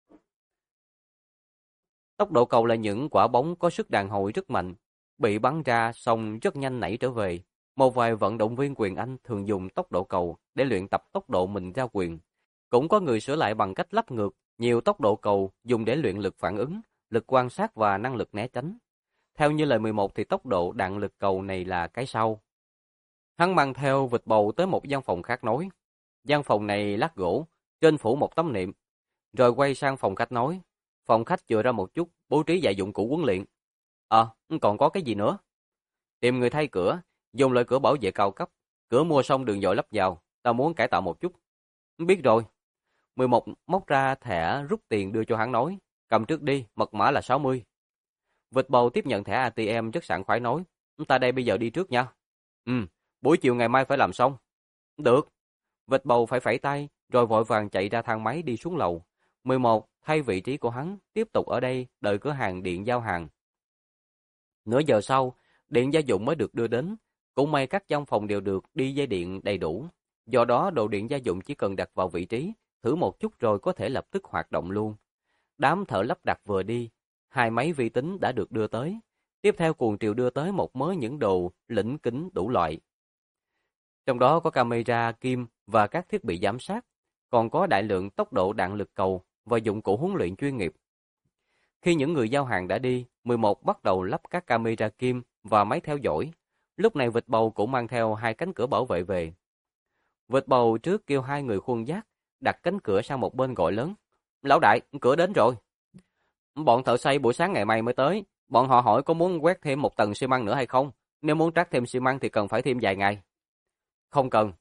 Tốc độ cầu là những quả bóng có sức đàn hồi rất mạnh, bị bắn ra xong rất nhanh nảy trở về. Một vài vận động viên quyền Anh thường dùng tốc độ cầu để luyện tập tốc độ mình ra quyền. Cũng có người sửa lại bằng cách lắp ngược nhiều tốc độ cầu dùng để luyện lực phản ứng, lực quan sát và năng lực né tránh. Theo như lời 11 thì tốc độ đạn lực cầu này là cái sau. Hắn mang theo vịt bầu tới một gian phòng khác nói. Gian phòng này lát gỗ, trên phủ một tấm niệm. Rồi quay sang phòng khách nói. Phòng khách chừa ra một chút, bố trí vài dụng cụ huấn luyện. Còn có cái gì nữa? Tìm người thay cửa, dùng loại cửa bảo vệ cao cấp. Cửa mua xong đường dội lắp vào, ta muốn cải tạo một chút. Biết rồi. 11 móc ra thẻ rút tiền đưa cho hắn nói. Cầm trước đi, mật mã là 60. Vịt bầu tiếp nhận thẻ ATM rất sảng khoái nói. Ta đây bây giờ đi trước nha. Buổi chiều ngày mai phải làm xong. Được. Vịt bầu phải phẩy tay, rồi vội vàng chạy ra thang máy đi xuống lầu. 11 thay vị trí của hắn, tiếp tục ở đây đợi cửa hàng điện giao hàng. Nửa giờ sau, điện gia dụng mới được đưa đến. Cũng may các trong phòng đều được đi dây điện đầy đủ. Do đó đồ điện gia dụng chỉ cần đặt vào vị trí, thử một chút rồi có thể lập tức hoạt động luôn. Đám thợ lắp đặt vừa đi, 2 máy vi tính đã được đưa tới. Tiếp theo Cuồng Triều đưa tới một mớ những đồ lỉnh kính đủ loại. Trong đó có camera, kim và các thiết bị giám sát, còn có đại lượng tốc độ đạn lực cầu và dụng cụ huấn luyện chuyên nghiệp. Khi những người giao hàng đã đi, 11 bắt đầu lắp các camera kim và máy theo dõi. Lúc này vịt bầu cũng mang theo 2 cánh cửa bảo vệ về. Vịt bầu trước kêu 2 người khuân vác, đặt cánh cửa sang một bên gọi lớn. Lão đại, cửa đến rồi. Bọn thợ xây buổi sáng ngày mai mới tới. Bọn họ hỏi có muốn quét thêm một tầng xi măng nữa hay không. Nếu muốn trát thêm xi măng thì cần phải thêm vài ngày. Không cần.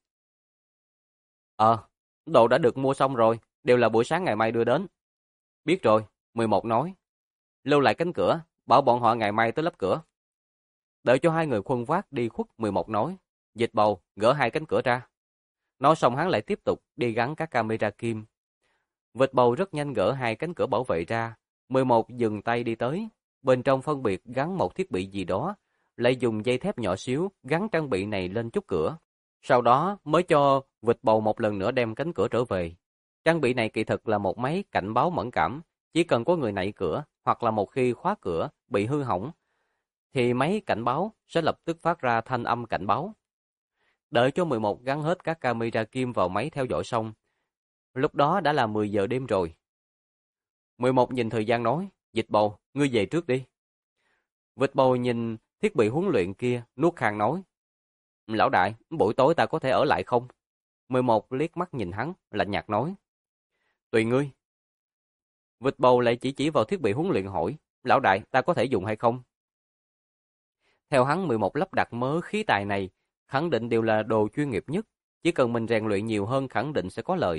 Đồ đã được mua xong rồi, đều là buổi sáng ngày mai đưa đến. Biết rồi, 11 nói. Lưu lại cánh cửa, bảo bọn họ ngày mai tới lắp cửa. Đợi cho 2 người khuân vác đi khuất, 11 nói. Dịch bầu, gỡ 2 cánh cửa ra. Nói xong hắn lại tiếp tục đi gắn các camera kim. Vịt bầu rất nhanh gỡ 2 cánh cửa bảo vệ ra. 11 dừng tay đi tới. Bên trong phân biệt gắn một thiết bị gì đó, lại dùng dây thép nhỏ xíu gắn trang bị này lên chốt cửa. Sau đó mới cho vịt bầu một lần nữa đem cánh cửa trở về. Trang bị này kỳ thực là một máy cảnh báo mẫn cảm. Chỉ cần có người nạy cửa hoặc là một khi khóa cửa bị hư hỏng, thì máy cảnh báo sẽ lập tức phát ra thanh âm cảnh báo. Đợi cho 11 gắn hết các camera kim vào máy theo dõi xong. Lúc đó đã là 10 giờ đêm rồi. 11 nhìn thời gian nói, Dịch bầu, ngươi về trước đi. Vịt bầu nhìn thiết bị huấn luyện kia, nuốt khang nói. Lão đại, buổi tối ta có thể ở lại không? 11 liếc mắt nhìn hắn, lạnh nhạt nói. Tùy ngươi. Vịt bầu lại chỉ vào thiết bị huấn luyện hỏi, lão đại, ta có thể dùng hay không? Theo hắn 11 lắp đặt mớ khí tài này, khẳng định đều là đồ chuyên nghiệp nhất, chỉ cần mình rèn luyện nhiều hơn khẳng định sẽ có lợi.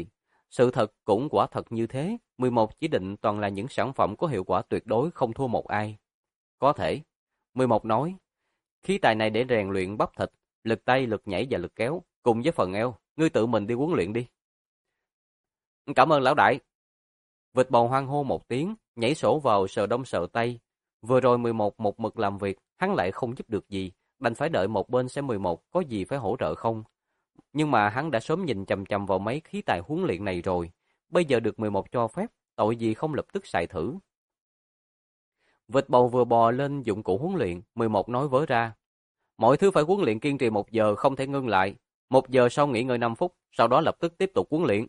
Sự thật cũng quả thật như thế, 11 chỉ định toàn là những sản phẩm có hiệu quả tuyệt đối không thua một ai. Có thể. 11 nói, khí tài này để rèn luyện bắp thịt, lực tay, lực nhảy và lực kéo, cùng với phần eo, ngươi tự mình đi huấn luyện đi. Cảm ơn lão đại. Vịt bầu hoan hô một tiếng, nhảy sổ vào sờ đông sờ tây. Vừa rồi 11 một mực làm việc, hắn lại không giúp được gì, đành phải đợi một bên xem 11 có gì phải hỗ trợ không. Nhưng mà hắn đã sớm nhìn chằm chằm vào mấy khí tài huấn luyện này rồi, bây giờ được 11 cho phép, tội gì không lập tức xài thử. Vịt bầu vừa bò lên dụng cụ huấn luyện, 11 nói vớ ra. Mọi thứ phải huấn luyện kiên trì 1 giờ, không thể ngưng lại. 1 giờ sau nghỉ ngơi 5 phút, sau đó lập tức tiếp tục huấn luyện.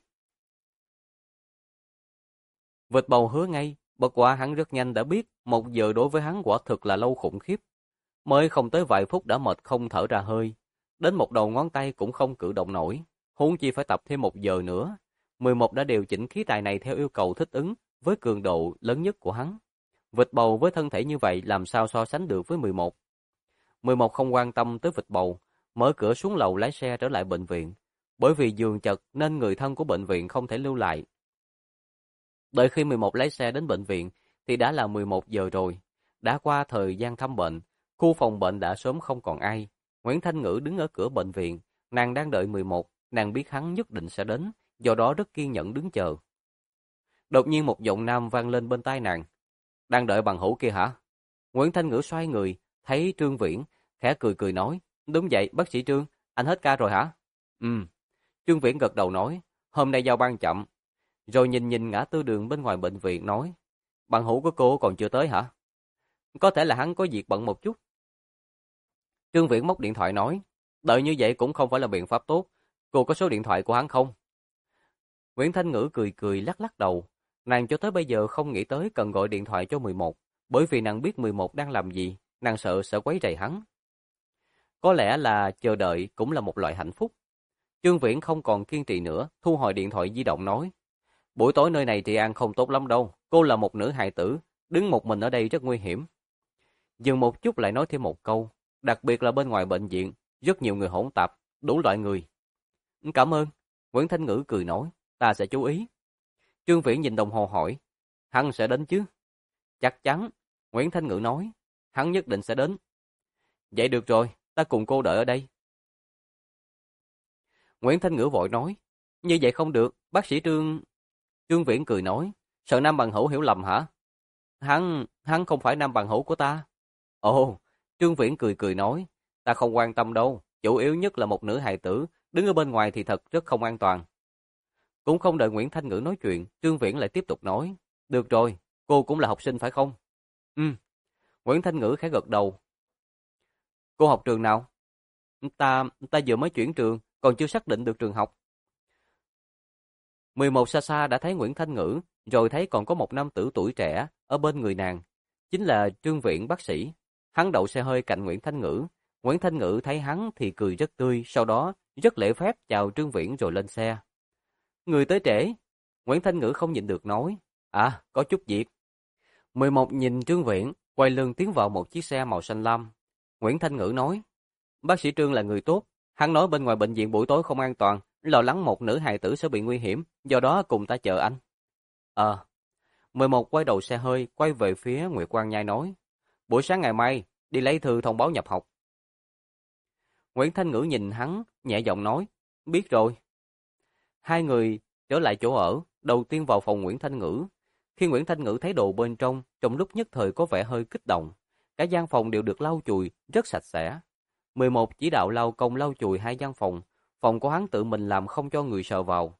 Vịt bầu hứa ngay, bất quá hắn rất nhanh đã biết 1 giờ đối với hắn quả thực là lâu khủng khiếp. Mới không tới vài phút đã mệt không thở ra hơi, đến một đầu ngón tay cũng không cử động nổi, huống chi phải tập thêm 1 giờ nữa. 11 đã điều chỉnh khí tài này theo yêu cầu thích ứng với cường độ lớn nhất của hắn. Vịt bầu với thân thể như vậy làm sao so sánh được với 11. 11 không quan tâm tới vịt bầu, mở cửa xuống lầu lái xe trở lại bệnh viện. Bởi vì giường chật nên người thân của bệnh viện không thể lưu lại. Đợi khi 11 lái xe đến bệnh viện thì đã là 11 giờ rồi. Đã qua thời gian thăm bệnh, khu phòng bệnh đã sớm không còn ai. Nguyễn Thanh Ngữ đứng ở cửa bệnh viện, nàng đang đợi 11, nàng biết hắn nhất định sẽ đến, do đó rất kiên nhẫn đứng chờ. Đột nhiên một giọng nam vang lên bên tai nàng. Đang đợi bằng hữu kia hả? Nguyễn Thanh Ngữ xoay người, thấy Trương Viễn, khẽ cười cười nói. Đúng vậy, bác sĩ Trương, anh hết ca rồi hả? Trương Viễn gật đầu nói, hôm nay giao ban chậm. Rồi nhìn nhìn ngã tư đường bên ngoài bệnh viện nói, bạn hữu của cô còn chưa tới hả? Có thể là hắn có việc bận một chút. Trương Viễn móc điện thoại nói, đợi như vậy cũng không phải là biện pháp tốt, cô có số điện thoại của hắn không? Nguyễn Thanh Ngữ cười cười lắc lắc đầu, nàng cho tới bây giờ không nghĩ tới cần gọi điện thoại cho 11, bởi vì nàng biết 11 đang làm gì, nàng sợ sẽ quấy rầy hắn. Có lẽ là chờ đợi cũng là một loại hạnh phúc. Trương Viễn không còn kiên trì nữa, thu hồi điện thoại di động nói, buổi tối nơi này trị an không tốt lắm đâu, cô là một nữ hài tử, đứng một mình ở đây rất nguy hiểm. Dừng một chút lại nói thêm một câu, đặc biệt là bên ngoài bệnh viện, rất nhiều người hỗn tạp, đủ loại người. Cảm ơn, Nguyễn Thanh Ngữ cười nói, ta sẽ chú ý. Trương Viễn nhìn đồng hồ hỏi, hắn sẽ đến chứ? Chắc chắn, Nguyễn Thanh Ngữ nói, hắn nhất định sẽ đến. Vậy được rồi, ta cùng cô đợi ở đây. Nguyễn Thanh Ngữ vội nói, như vậy không được, bác sĩ Trương... Trương Viễn cười nói, sợ Nam Bằng Hữu hiểu lầm hả? Hắn không phải Nam Bằng Hữu của ta. Ồ, Trương Viễn cười cười nói, ta không quan tâm đâu, chủ yếu nhất là một nữ hài tử, đứng ở bên ngoài thì thật rất không an toàn. Cũng không đợi Nguyễn Thanh Ngữ nói chuyện, Trương Viễn lại tiếp tục nói, được rồi, cô cũng là học sinh phải không? Ừ, Nguyễn Thanh Ngữ khẽ gật đầu. Cô học trường nào? Ta vừa mới chuyển trường, còn chưa xác định được trường học. 11 xa xa đã thấy Nguyễn Thanh Ngữ, rồi thấy còn có một nam tử tuổi trẻ ở bên người nàng, chính là Trương Viễn bác sĩ. Hắn đậu xe hơi cạnh Nguyễn Thanh Ngữ. Nguyễn Thanh Ngữ thấy hắn thì cười rất tươi, sau đó rất lễ phép chào Trương Viễn rồi lên xe. Người tới trễ. Nguyễn Thanh Ngữ không nhịn được nói, à, có chút việc. 11 nhìn Trương Viễn, quay lưng tiến vào một chiếc xe màu xanh lam. Nguyễn Thanh Ngữ nói, bác sĩ Trương là người tốt, hắn nói bên ngoài bệnh viện buổi tối không an toàn, lo lắng một nữ hài tử sẽ bị nguy hiểm, do đó cùng ta chờ anh. 11 quay đầu xe hơi, quay về phía Nguyệt Quang Nhai nói, buổi sáng ngày mai, đi lấy thư thông báo nhập học. Nguyễn Thanh Ngữ nhìn hắn, nhẹ giọng nói, biết rồi. Hai người trở lại chỗ ở, đầu tiên vào phòng Nguyễn Thanh Ngữ. Khi Nguyễn Thanh Ngữ thấy đồ bên trong lúc nhất thời có vẻ hơi kích động. Cả gian phòng đều được lau chùi, rất sạch sẽ. 11 chỉ đạo lau công lau chùi hai gian phòng của hắn tự mình làm không cho người sờ vào.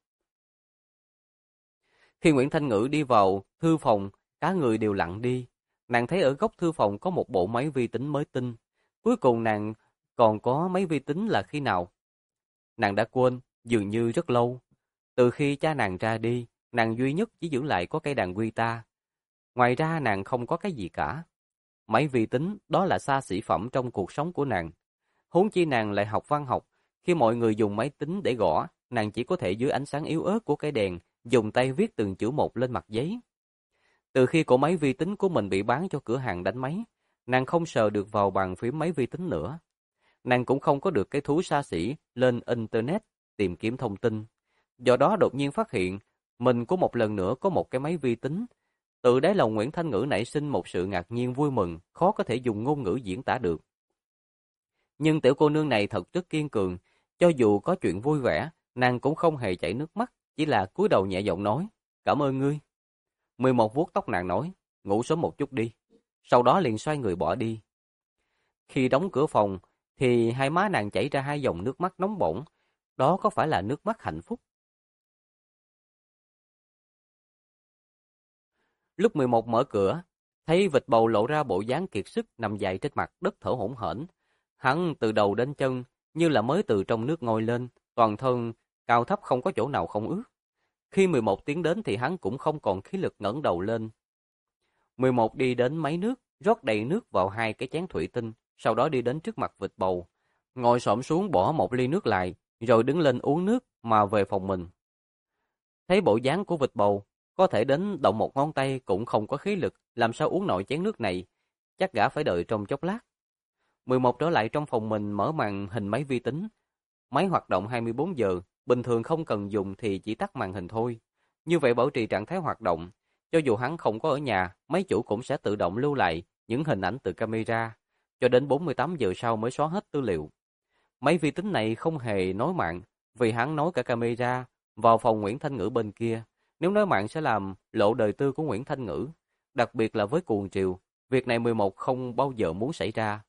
Khi Nguyễn Thanh Ngữ đi vào thư phòng, cả người đều lặng đi. Nàng thấy ở góc thư phòng có một bộ máy vi tính mới tinh. Cuối cùng nàng còn có máy vi tính là khi nào? Nàng đã quên, dường như rất lâu. Từ khi cha nàng ra đi, nàng duy nhất chỉ giữ lại có cây đàn guitar. Ngoài ra nàng không có cái gì cả. Máy vi tính đó là xa xỉ phẩm trong cuộc sống của nàng. Huống chi nàng lại học văn học, khi mọi người dùng máy tính để gõ, nàng chỉ có thể dưới ánh sáng yếu ớt của cây đèn, dùng tay viết từng chữ một lên mặt giấy. Từ khi cổ máy vi tính của mình bị bán cho cửa hàng đánh máy, nàng không sờ được vào bàn phím máy vi tính nữa. Nàng cũng không có được cái thú xa xỉ lên Internet tìm kiếm thông tin. Do đó đột nhiên phát hiện Mình cũng một lần nữa có một cái máy vi tính. Từ đáy lòng Nguyễn Thanh Ngữ nảy sinh một sự ngạc nhiên vui mừng, khó có thể dùng ngôn ngữ diễn tả được. Nhưng tiểu cô nương này thật rất kiên cường, cho dù có chuyện vui vẻ, nàng cũng không hề chảy nước mắt, chỉ là cúi đầu nhẹ giọng nói, cảm ơn ngươi. 11 vuốt tóc nàng nói, ngủ sớm một chút đi. Sau đó liền xoay người bỏ đi. Khi đóng cửa phòng, thì hai má nàng chảy ra hai dòng nước mắt nóng bỏng. Đó có phải là nước mắt hạnh phúc? Lúc 11 mở cửa, thấy vịt bầu lộ ra bộ dáng kiệt sức nằm dài trên mặt đất thở hổn hển. Hắn từ đầu đến chân như là mới từ trong nước ngoi lên, toàn thân cao thấp không có chỗ nào không ướt. Khi 11 tiến đến thì hắn cũng không còn khí lực ngẩng đầu lên. 11 đi đến máy nước, rót đầy nước vào hai cái chén thủy tinh, sau đó đi đến trước mặt vịt bầu, ngồi xổm xuống bỏ một ly nước lại, rồi đứng lên uống nước mà về phòng mình. Thấy bộ dáng của vịt bầu, có thể đến động một ngón tay cũng không có khí lực, làm sao uống nổi chén nước này, chắc gã phải đợi trong chốc lát. 11 trở lại trong phòng mình mở màn hình máy vi tính. Máy hoạt động 24 giờ, bình thường không cần dùng thì chỉ tắt màn hình thôi. Như vậy bảo trì trạng thái hoạt động, cho dù hắn không có ở nhà, máy chủ cũng sẽ tự động lưu lại những hình ảnh từ camera, cho đến 48 giờ sau mới xóa hết tư liệu. Máy vi tính này không hề nối mạng, vì hắn nối cả camera vào phòng Nguyễn Thanh Ngữ bên kia. Nếu nối mạng sẽ làm lộ đời tư của Nguyễn Thanh Ngữ, đặc biệt là với cuồng triều. Việc này 11 không bao giờ muốn xảy ra.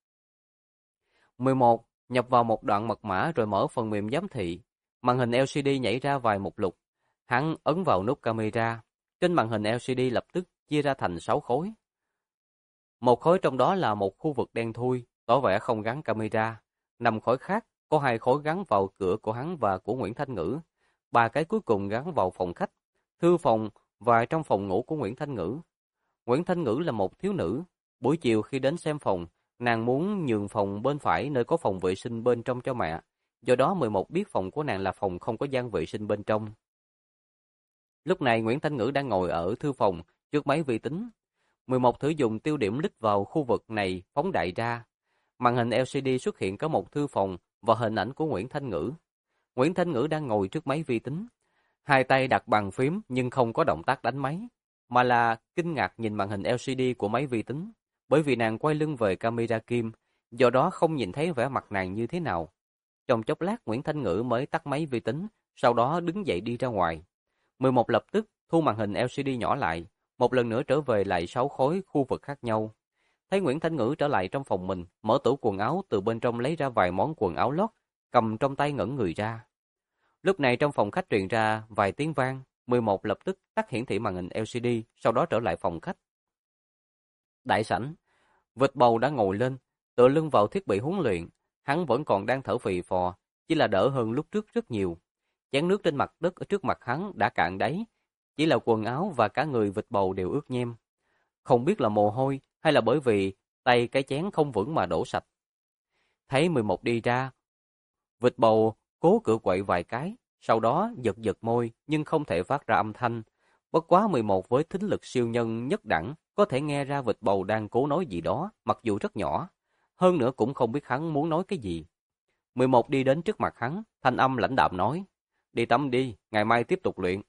11. Nhập vào một đoạn mật mã rồi mở phần mềm giám thị. Màn hình LCD nhảy ra vài mục lục. Hắn ấn vào nút camera. Trên màn hình LCD lập tức chia ra thành 6 khối. Một khối trong đó là một khu vực đen thui, tỏ vẻ không gắn camera. 5 khối khác có 2 khối gắn vào cửa của hắn và của Nguyễn Thanh Ngữ. 3 cái cuối cùng gắn vào phòng khách, thư phòng và trong phòng ngủ của Nguyễn Thanh Ngữ. Nguyễn Thanh Ngữ là một thiếu nữ. Buổi chiều khi đến xem phòng, nàng muốn nhường phòng bên phải nơi có phòng vệ sinh bên trong cho mẹ. Do đó 11 biết phòng của nàng là phòng không có gian vệ sinh bên trong. Lúc này Nguyễn Thanh Ngữ đang ngồi ở thư phòng trước máy vi tính. 11 thử dùng tiêu điểm lít vào khu vực này phóng đại ra. Màn hình LCD xuất hiện có một thư phòng và hình ảnh của Nguyễn Thanh Ngữ. Nguyễn Thanh Ngữ đang ngồi trước máy vi tính. Hai tay đặt bàn phím nhưng không có động tác đánh máy, mà là kinh ngạc nhìn màn hình LCD của máy vi tính. Bởi vì nàng quay lưng về camera kim, do đó không nhìn thấy vẻ mặt nàng như thế nào. Trong chốc lát Nguyễn Thanh Ngữ mới tắt máy vi tính, sau đó đứng dậy đi ra ngoài. 11 lập tức thu màn hình LCD nhỏ lại, một lần nữa trở về lại 6 khối khu vực khác nhau. Thấy Nguyễn Thanh Ngữ trở lại trong phòng mình, mở tủ quần áo từ bên trong lấy ra vài món quần áo lót, cầm trong tay ngẩn người ra. Lúc này trong phòng khách truyền ra vài tiếng vang, 11 lập tức tắt hiển thị màn hình LCD, sau đó trở lại phòng khách. Đại sảnh, vịt bầu đã ngồi lên, tựa lưng vào thiết bị huấn luyện, hắn vẫn còn đang thở phì phò, chỉ là đỡ hơn lúc trước rất nhiều. Chén nước trên mặt đất ở trước mặt hắn đã cạn đáy, chỉ là quần áo và cả người vịt bầu đều ướt nhem. Không biết là mồ hôi hay là bởi vì tay cái chén không vững mà đổ sạch. Thấy 11 đi ra, vịt bầu cố cựa quậy vài cái, sau đó giật giật môi nhưng không thể phát ra âm thanh. Bất quá 11 với thính lực siêu nhân nhất đẳng, có thể nghe ra vịt bầu đang cố nói gì đó, mặc dù rất nhỏ. Hơn nữa cũng không biết hắn muốn nói cái gì. 11 đi đến trước mặt hắn, thanh âm lãnh đạm nói, đi tắm đi, ngày mai tiếp tục luyện.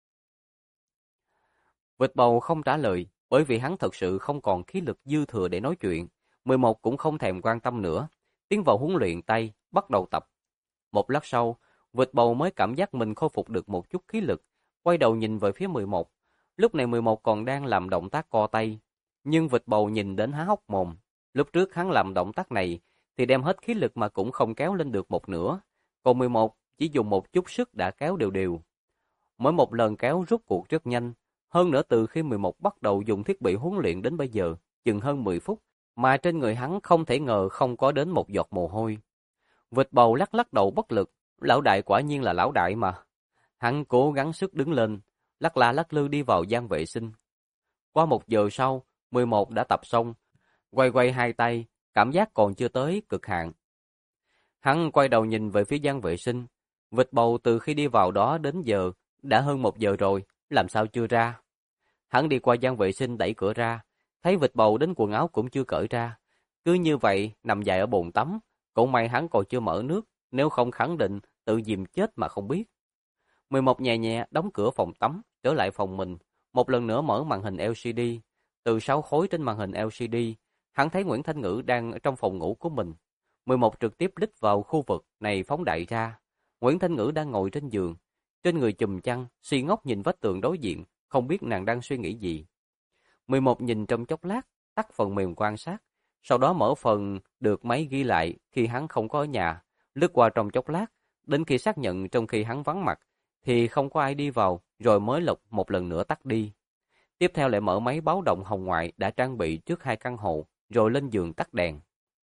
Vịt bầu không trả lời, bởi vì hắn thật sự không còn khí lực dư thừa để nói chuyện. 11 cũng không thèm quan tâm nữa, tiến vào huấn luyện tay, bắt đầu tập. Một lát sau, vịt bầu mới cảm giác mình khôi phục được một chút khí lực, quay đầu nhìn về phía 11. Lúc này 11 còn đang làm động tác co tay, nhưng vịt bầu nhìn đến há hốc mồm. Lúc trước hắn làm động tác này thì đem hết khí lực mà cũng không kéo lên được một nửa, còn 11 chỉ dùng một chút sức đã kéo đều đều. Mỗi một lần kéo rút cuộc rất nhanh, hơn nữa từ khi 11 bắt đầu dùng thiết bị huấn luyện đến bây giờ, chừng hơn 10 phút, mà trên người hắn không thể ngờ không có đến một giọt mồ hôi. Vịt bầu lắc lắc đầu bất lực, lão đại quả nhiên là lão đại mà. Hắn cố gắng sức đứng lên, lắc la lắc lư đi vào gian vệ sinh. Qua 1 giờ sau, 11 đã tập xong, quay quay hai tay, cảm giác còn chưa tới cực hạn. Hắn quay đầu nhìn về phía gian vệ sinh, vịt bầu từ khi đi vào đó đến giờ, đã hơn 1 giờ rồi, làm sao chưa ra. Hắn đi qua gian vệ sinh đẩy cửa ra, thấy vịt bầu đến quần áo cũng chưa cởi ra. Cứ như vậy, nằm dài ở bồn tắm, cũng may hắn còn chưa mở nước, nếu không khẳng định tự dìm chết mà không biết. 11 nhẹ nhẹ đóng cửa phòng tắm, trở lại phòng mình, một lần nữa mở màn hình LCD. Từ 6 khối trên màn hình LCD, hắn thấy Nguyễn Thanh Ngữ đang ở trong phòng ngủ của mình. 11 trực tiếp lít vào khu vực này phóng đại ra. Nguyễn Thanh Ngữ đang ngồi trên giường, trên người chùm chăn, si ngốc nhìn vách tường đối diện, không biết nàng đang suy nghĩ gì. 11 nhìn trong chốc lát, tắt phần mềm quan sát, sau đó mở phần được máy ghi lại khi hắn không có ở nhà, lướt qua trong chốc lát, đến khi xác nhận trong khi hắn vắng mặt, thì không có ai đi vào, rồi mới một lần nữa tắt đi. Tiếp theo lại mở máy báo động hồng ngoại đã trang bị trước 2 căn hộ, rồi lên giường tắt đèn.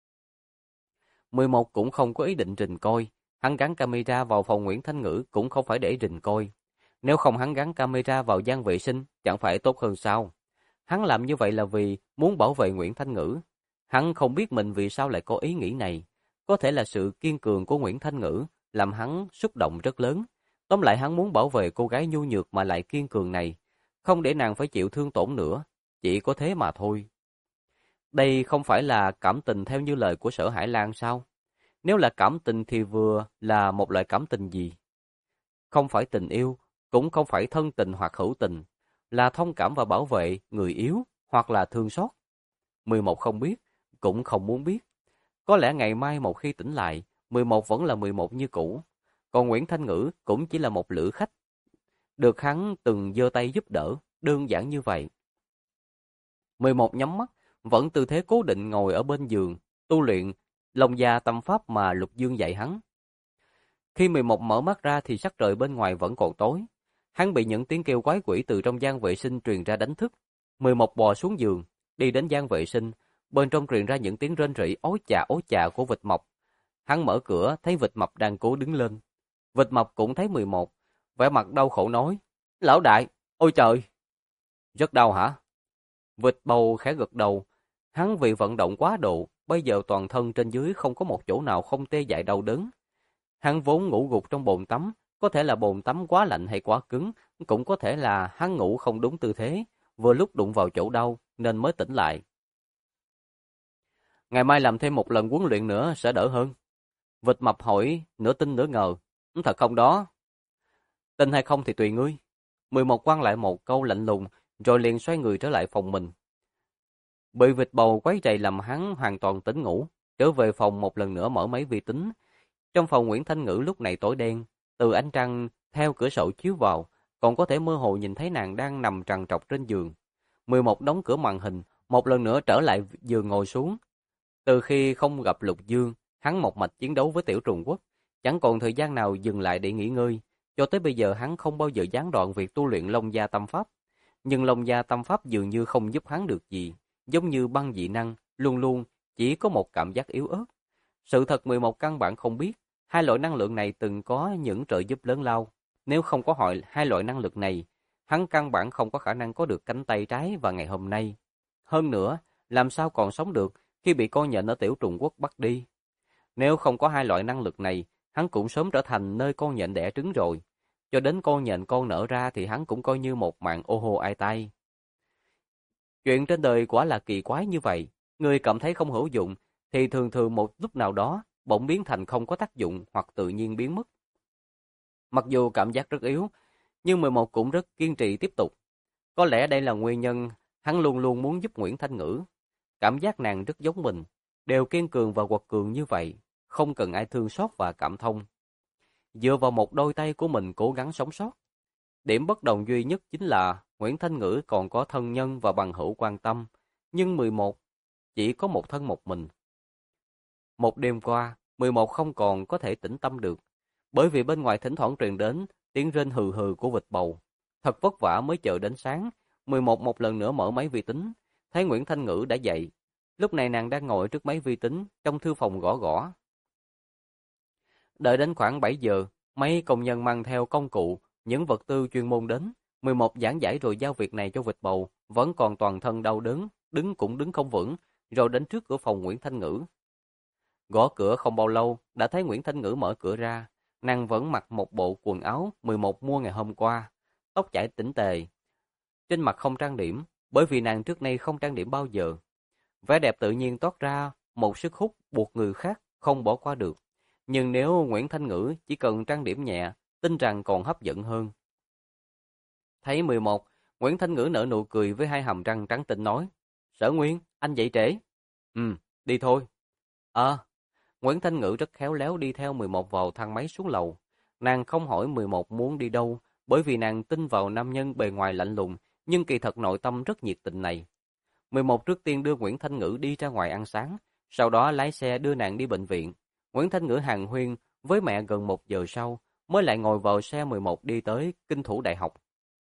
11 cũng không có ý định rình coi, hắn gắn camera vào phòng Nguyễn Thanh Ngữ cũng không phải để rình coi. Nếu không hắn gắn camera vào gian vệ sinh, chẳng phải tốt hơn sao? Hắn làm như vậy là vì muốn bảo vệ Nguyễn Thanh Ngữ. Hắn không biết mình vì sao lại có ý nghĩ này. Có thể là sự kiên cường của Nguyễn Thanh Ngữ làm hắn xúc động rất lớn. Tóm lại hắn muốn bảo vệ cô gái nhu nhược mà lại kiên cường này, không để nàng phải chịu thương tổn nữa. Chỉ có thế mà thôi. Đây không phải là cảm tình theo như lời của Sở Hải Lan sao? Nếu là cảm tình thì vừa là một loại cảm tình gì? Không phải tình yêu, cũng không phải thân tình hoặc hữu tình, là thông cảm và bảo vệ người yếu hoặc là thương xót. 11 không biết, cũng không muốn biết. Có lẽ ngày mai một khi tỉnh lại, 11 vẫn là 11 như cũ. Còn Nguyễn Thanh Ngữ cũng chỉ là một lữ khách, được hắn từng giơ tay giúp đỡ, đơn giản như vậy. 11 nhắm mắt, vẫn tư thế cố định ngồi ở bên giường, tu luyện Long Gia tâm pháp mà Lục Dương dạy hắn. Khi 11 mở mắt ra thì sắc trời bên ngoài vẫn còn tối. Hắn bị những tiếng kêu quái quỷ từ trong gian vệ sinh truyền ra đánh thức. 11 bò xuống giường, đi đến gian vệ sinh, bên trong truyền ra những tiếng rên rỉ ối chà của vịt mộc. Hắn mở cửa, thấy vịt mập đang cố đứng lên. Vịt mập cũng thấy 11, vẻ mặt đau khổ nói: "Lão đại, ôi trời!" "Rất đau hả?" Vịt bầu khẽ gật đầu. Hắn vì vận động quá độ, bây giờ toàn thân trên dưới không có một chỗ nào không tê dại đau đớn. Hắn vốn ngủ gục trong bồn tắm, có thể là bồn tắm quá lạnh hay quá cứng, cũng có thể là hắn ngủ không đúng tư thế, vừa lúc đụng vào chỗ đau nên mới tỉnh lại. "Ngày mai làm thêm một lần huấn luyện nữa sẽ đỡ hơn." Vịt mập hỏi nửa tin nửa ngờ. "Thật không đó?" "Tin hay không thì tùy ngươi." 11 quăng lại một câu lạnh lùng, rồi liền xoay người trở lại phòng mình. Bị vịt bầu quấy rầy làm hắn hoàn toàn tỉnh ngủ, trở về phòng một lần nữa mở máy vi tính. Trong phòng Nguyễn Thanh Ngữ lúc này tối đen, từ ánh trăng theo cửa sổ chiếu vào, còn có thể mơ hồ nhìn thấy nàng đang nằm trằn trọc trên giường. 11 đóng cửa màn hình, một lần nữa trở lại giường ngồi xuống. Từ khi không gặp Lục Dương, hắn một mạch chiến đấu với Tiểu Trùng Quốc, chẳng còn thời gian nào dừng lại để nghỉ ngơi. Cho tới bây giờ hắn không bao giờ gián đoạn việc tu luyện Long Gia Tâm Pháp. Nhưng Long Gia Tâm Pháp dường như không giúp hắn được gì, giống như băng dị năng, luôn luôn chỉ có một cảm giác yếu ớt. Sự thật 11 căn bản không biết, hai loại năng lượng này từng có những trợ giúp lớn lao. Nếu không có hai loại năng lượng này, hắn căn bản không có khả năng có được cánh tay trái vào ngày hôm nay. Hơn nữa, làm sao còn sống được khi bị con nhện ở Tiểu Trùng Quốc bắt đi? Nếu không có hai loại năng lực này, hắn cũng sớm trở thành nơi con nhện đẻ trứng rồi. Cho đến con nhện con nở ra thì hắn cũng coi như một mạng ô hô ai tai. Chuyện trên đời quả là kỳ quái như vậy. Người cảm thấy không hữu dụng thì thường thường một lúc nào đó bỗng biến thành không có tác dụng hoặc tự nhiên biến mất. Mặc dù cảm giác rất yếu, nhưng 11 cũng rất kiên trì tiếp tục. Có lẽ đây là nguyên nhân hắn luôn luôn muốn giúp Nguyễn Thanh Ngữ. Cảm giác nàng rất giống mình, đều kiên cường và quật cường như vậy, không cần ai thương xót và cảm thông. Dựa vào một đôi tay của mình cố gắng sống sót. Điểm bất đồng duy nhất chính là Nguyễn Thanh Ngữ còn có thân nhân và bằng hữu quan tâm, nhưng 11 chỉ có một thân một mình. Một đêm qua, 11 không còn có thể tĩnh tâm được, bởi vì bên ngoài thỉnh thoảng truyền đến tiếng rên hừ hừ của vịt bầu. Thật vất vả mới chờ đến sáng, 11 một lần nữa mở máy vi tính, thấy Nguyễn Thanh Ngữ đã dậy. Lúc này nàng đang ngồi trước máy vi tính, trong thư phòng gõ gõ. Đợi đến khoảng 7 giờ, mấy công nhân mang theo công cụ, những vật tư chuyên môn đến. 11 giảng giải rồi giao việc này cho vịt bầu, vẫn còn toàn thân đau đớn, đứng cũng đứng không vững, rồi đến trước cửa phòng Nguyễn Thanh Ngữ. Gõ cửa không bao lâu, đã thấy Nguyễn Thanh Ngữ mở cửa ra. Nàng vẫn mặc một bộ quần áo 11 mua ngày hôm qua, tóc chải tỉnh tề. Trên mặt không trang điểm, bởi vì nàng trước nay không trang điểm bao giờ. Vẻ đẹp tự nhiên toát ra một sức hút buộc người khác không bỏ qua được. Nhưng nếu Nguyễn Thanh Ngữ chỉ cần trang điểm nhẹ, tin rằng còn hấp dẫn hơn. Thấy 11, Nguyễn Thanh Ngữ nở nụ cười với hai hàm răng trắng tinh nói, Sở Nguyên, anh dậy trễ. Đi thôi. Nguyễn Thanh Ngữ rất khéo léo đi theo 11 vào thang máy xuống lầu. Nàng không hỏi 11 muốn đi đâu, bởi vì nàng tin vào nam nhân bề ngoài lạnh lùng, nhưng kỳ thật nội tâm rất nhiệt tình này. 11 trước tiên đưa Nguyễn Thanh Ngữ đi ra ngoài ăn sáng, sau đó lái xe đưa nàng đi bệnh viện. Nguyễn Thanh Ngữ hàn huyên với mẹ gần 1 giờ sau, mới lại ngồi vào xe 11 đi tới Kinh Thủ Đại học.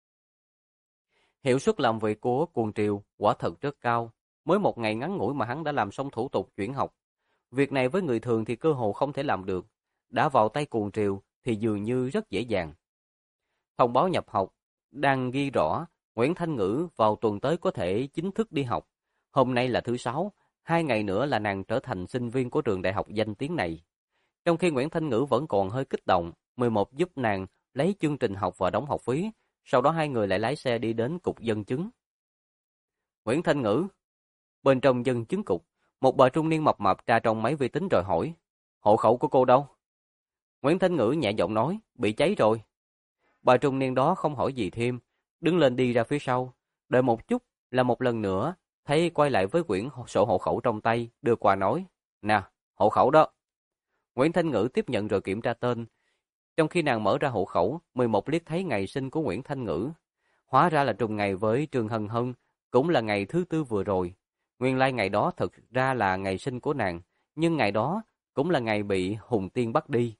Hiệu suất làm việc của Cuồng Triều quả thật rất cao, mới một ngày ngắn ngủi mà hắn đã làm xong thủ tục chuyển học. Việc này với người thường thì cơ hồ không thể làm được, đã vào tay Cuồng Triều thì dường như rất dễ dàng. Thông báo nhập học đang ghi rõ Nguyễn Thanh Ngữ vào tuần tới có thể chính thức đi học. Hôm nay là thứ Sáu, 2 ngày nữa là nàng trở thành sinh viên của trường đại học danh tiếng này. Trong khi Nguyễn Thanh Ngữ vẫn còn hơi kích động, 11 giúp nàng lấy chương trình học và đóng học phí, sau đó hai người lại lái xe đi đến cục dân chứng. Nguyễn Thanh Ngữ, bên trong dân chứng cục, một bà trung niên mập mạp tra trong máy vi tính rồi hỏi, hộ khẩu của cô đâu? Nguyễn Thanh Ngữ nhẹ giọng nói, bị cháy rồi. Bà trung niên đó không hỏi gì thêm, đứng lên đi ra phía sau, đợi một chút là một lần nữa, thấy quay lại với quyển sổ hộ khẩu trong tay, đưa qua nói, nè, hộ khẩu đó. Nguyễn Thanh Ngữ tiếp nhận rồi kiểm tra tên. Trong khi nàng mở ra hộ khẩu, 11 liếc thấy ngày sinh của Nguyễn Thanh Ngữ. Hóa ra là trùng ngày với Trương Hân Hân, cũng là ngày thứ Tư vừa rồi. Nguyên lai ngày đó thực ra là ngày sinh của nàng, nhưng ngày đó cũng là ngày bị Hùng Tiên bắt đi.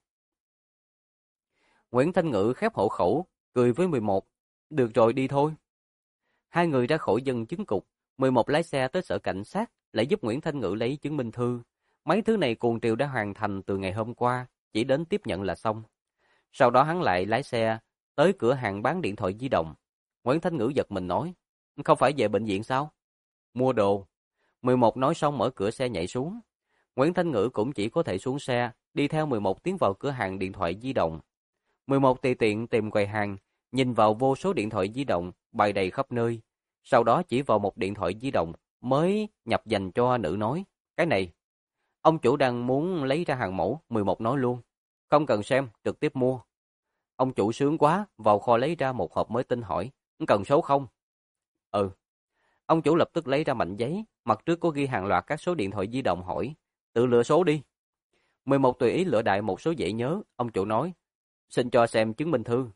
Nguyễn Thanh Ngữ khép hộ khẩu, cười với 11. Được rồi, đi thôi. Hai người ra khỏi dân chứng cục, 11 lái xe tới sở cảnh sát, lại giúp Nguyễn Thanh Ngữ lấy chứng minh thư. Mấy thứ này Cuồng Triều đã hoàn thành từ ngày hôm qua, chỉ đến tiếp nhận là xong. Sau đó hắn lại lái xe tới cửa hàng bán điện thoại di động. Nguyễn Thanh Ngữ giật mình nói, không phải về bệnh viện sao? Mua đồ. 11 nói xong mở cửa xe nhảy xuống. Nguyễn Thanh Ngữ cũng chỉ có thể xuống xe, đi theo 11 tiến vào cửa hàng điện thoại di động. 11 tùy tiện tìm quầy hàng, nhìn vào vô số điện thoại di động bày đầy khắp nơi. Sau đó chỉ vào một điện thoại di động mới nhập dành cho nữ nói, cái này. Ông chủ đang muốn lấy ra hàng mẫu, 11 nói luôn. Không cần xem, trực tiếp mua. Ông chủ sướng quá, vào kho lấy ra một hộp mới tinh hỏi, cần số không? Ừ. Ông chủ lập tức lấy ra mảnh giấy, mặt trước có ghi hàng loạt các số điện thoại di động hỏi, tự lựa số đi. 11 tùy ý lựa đại một số dễ nhớ, ông chủ nói, xin cho xem chứng minh thư.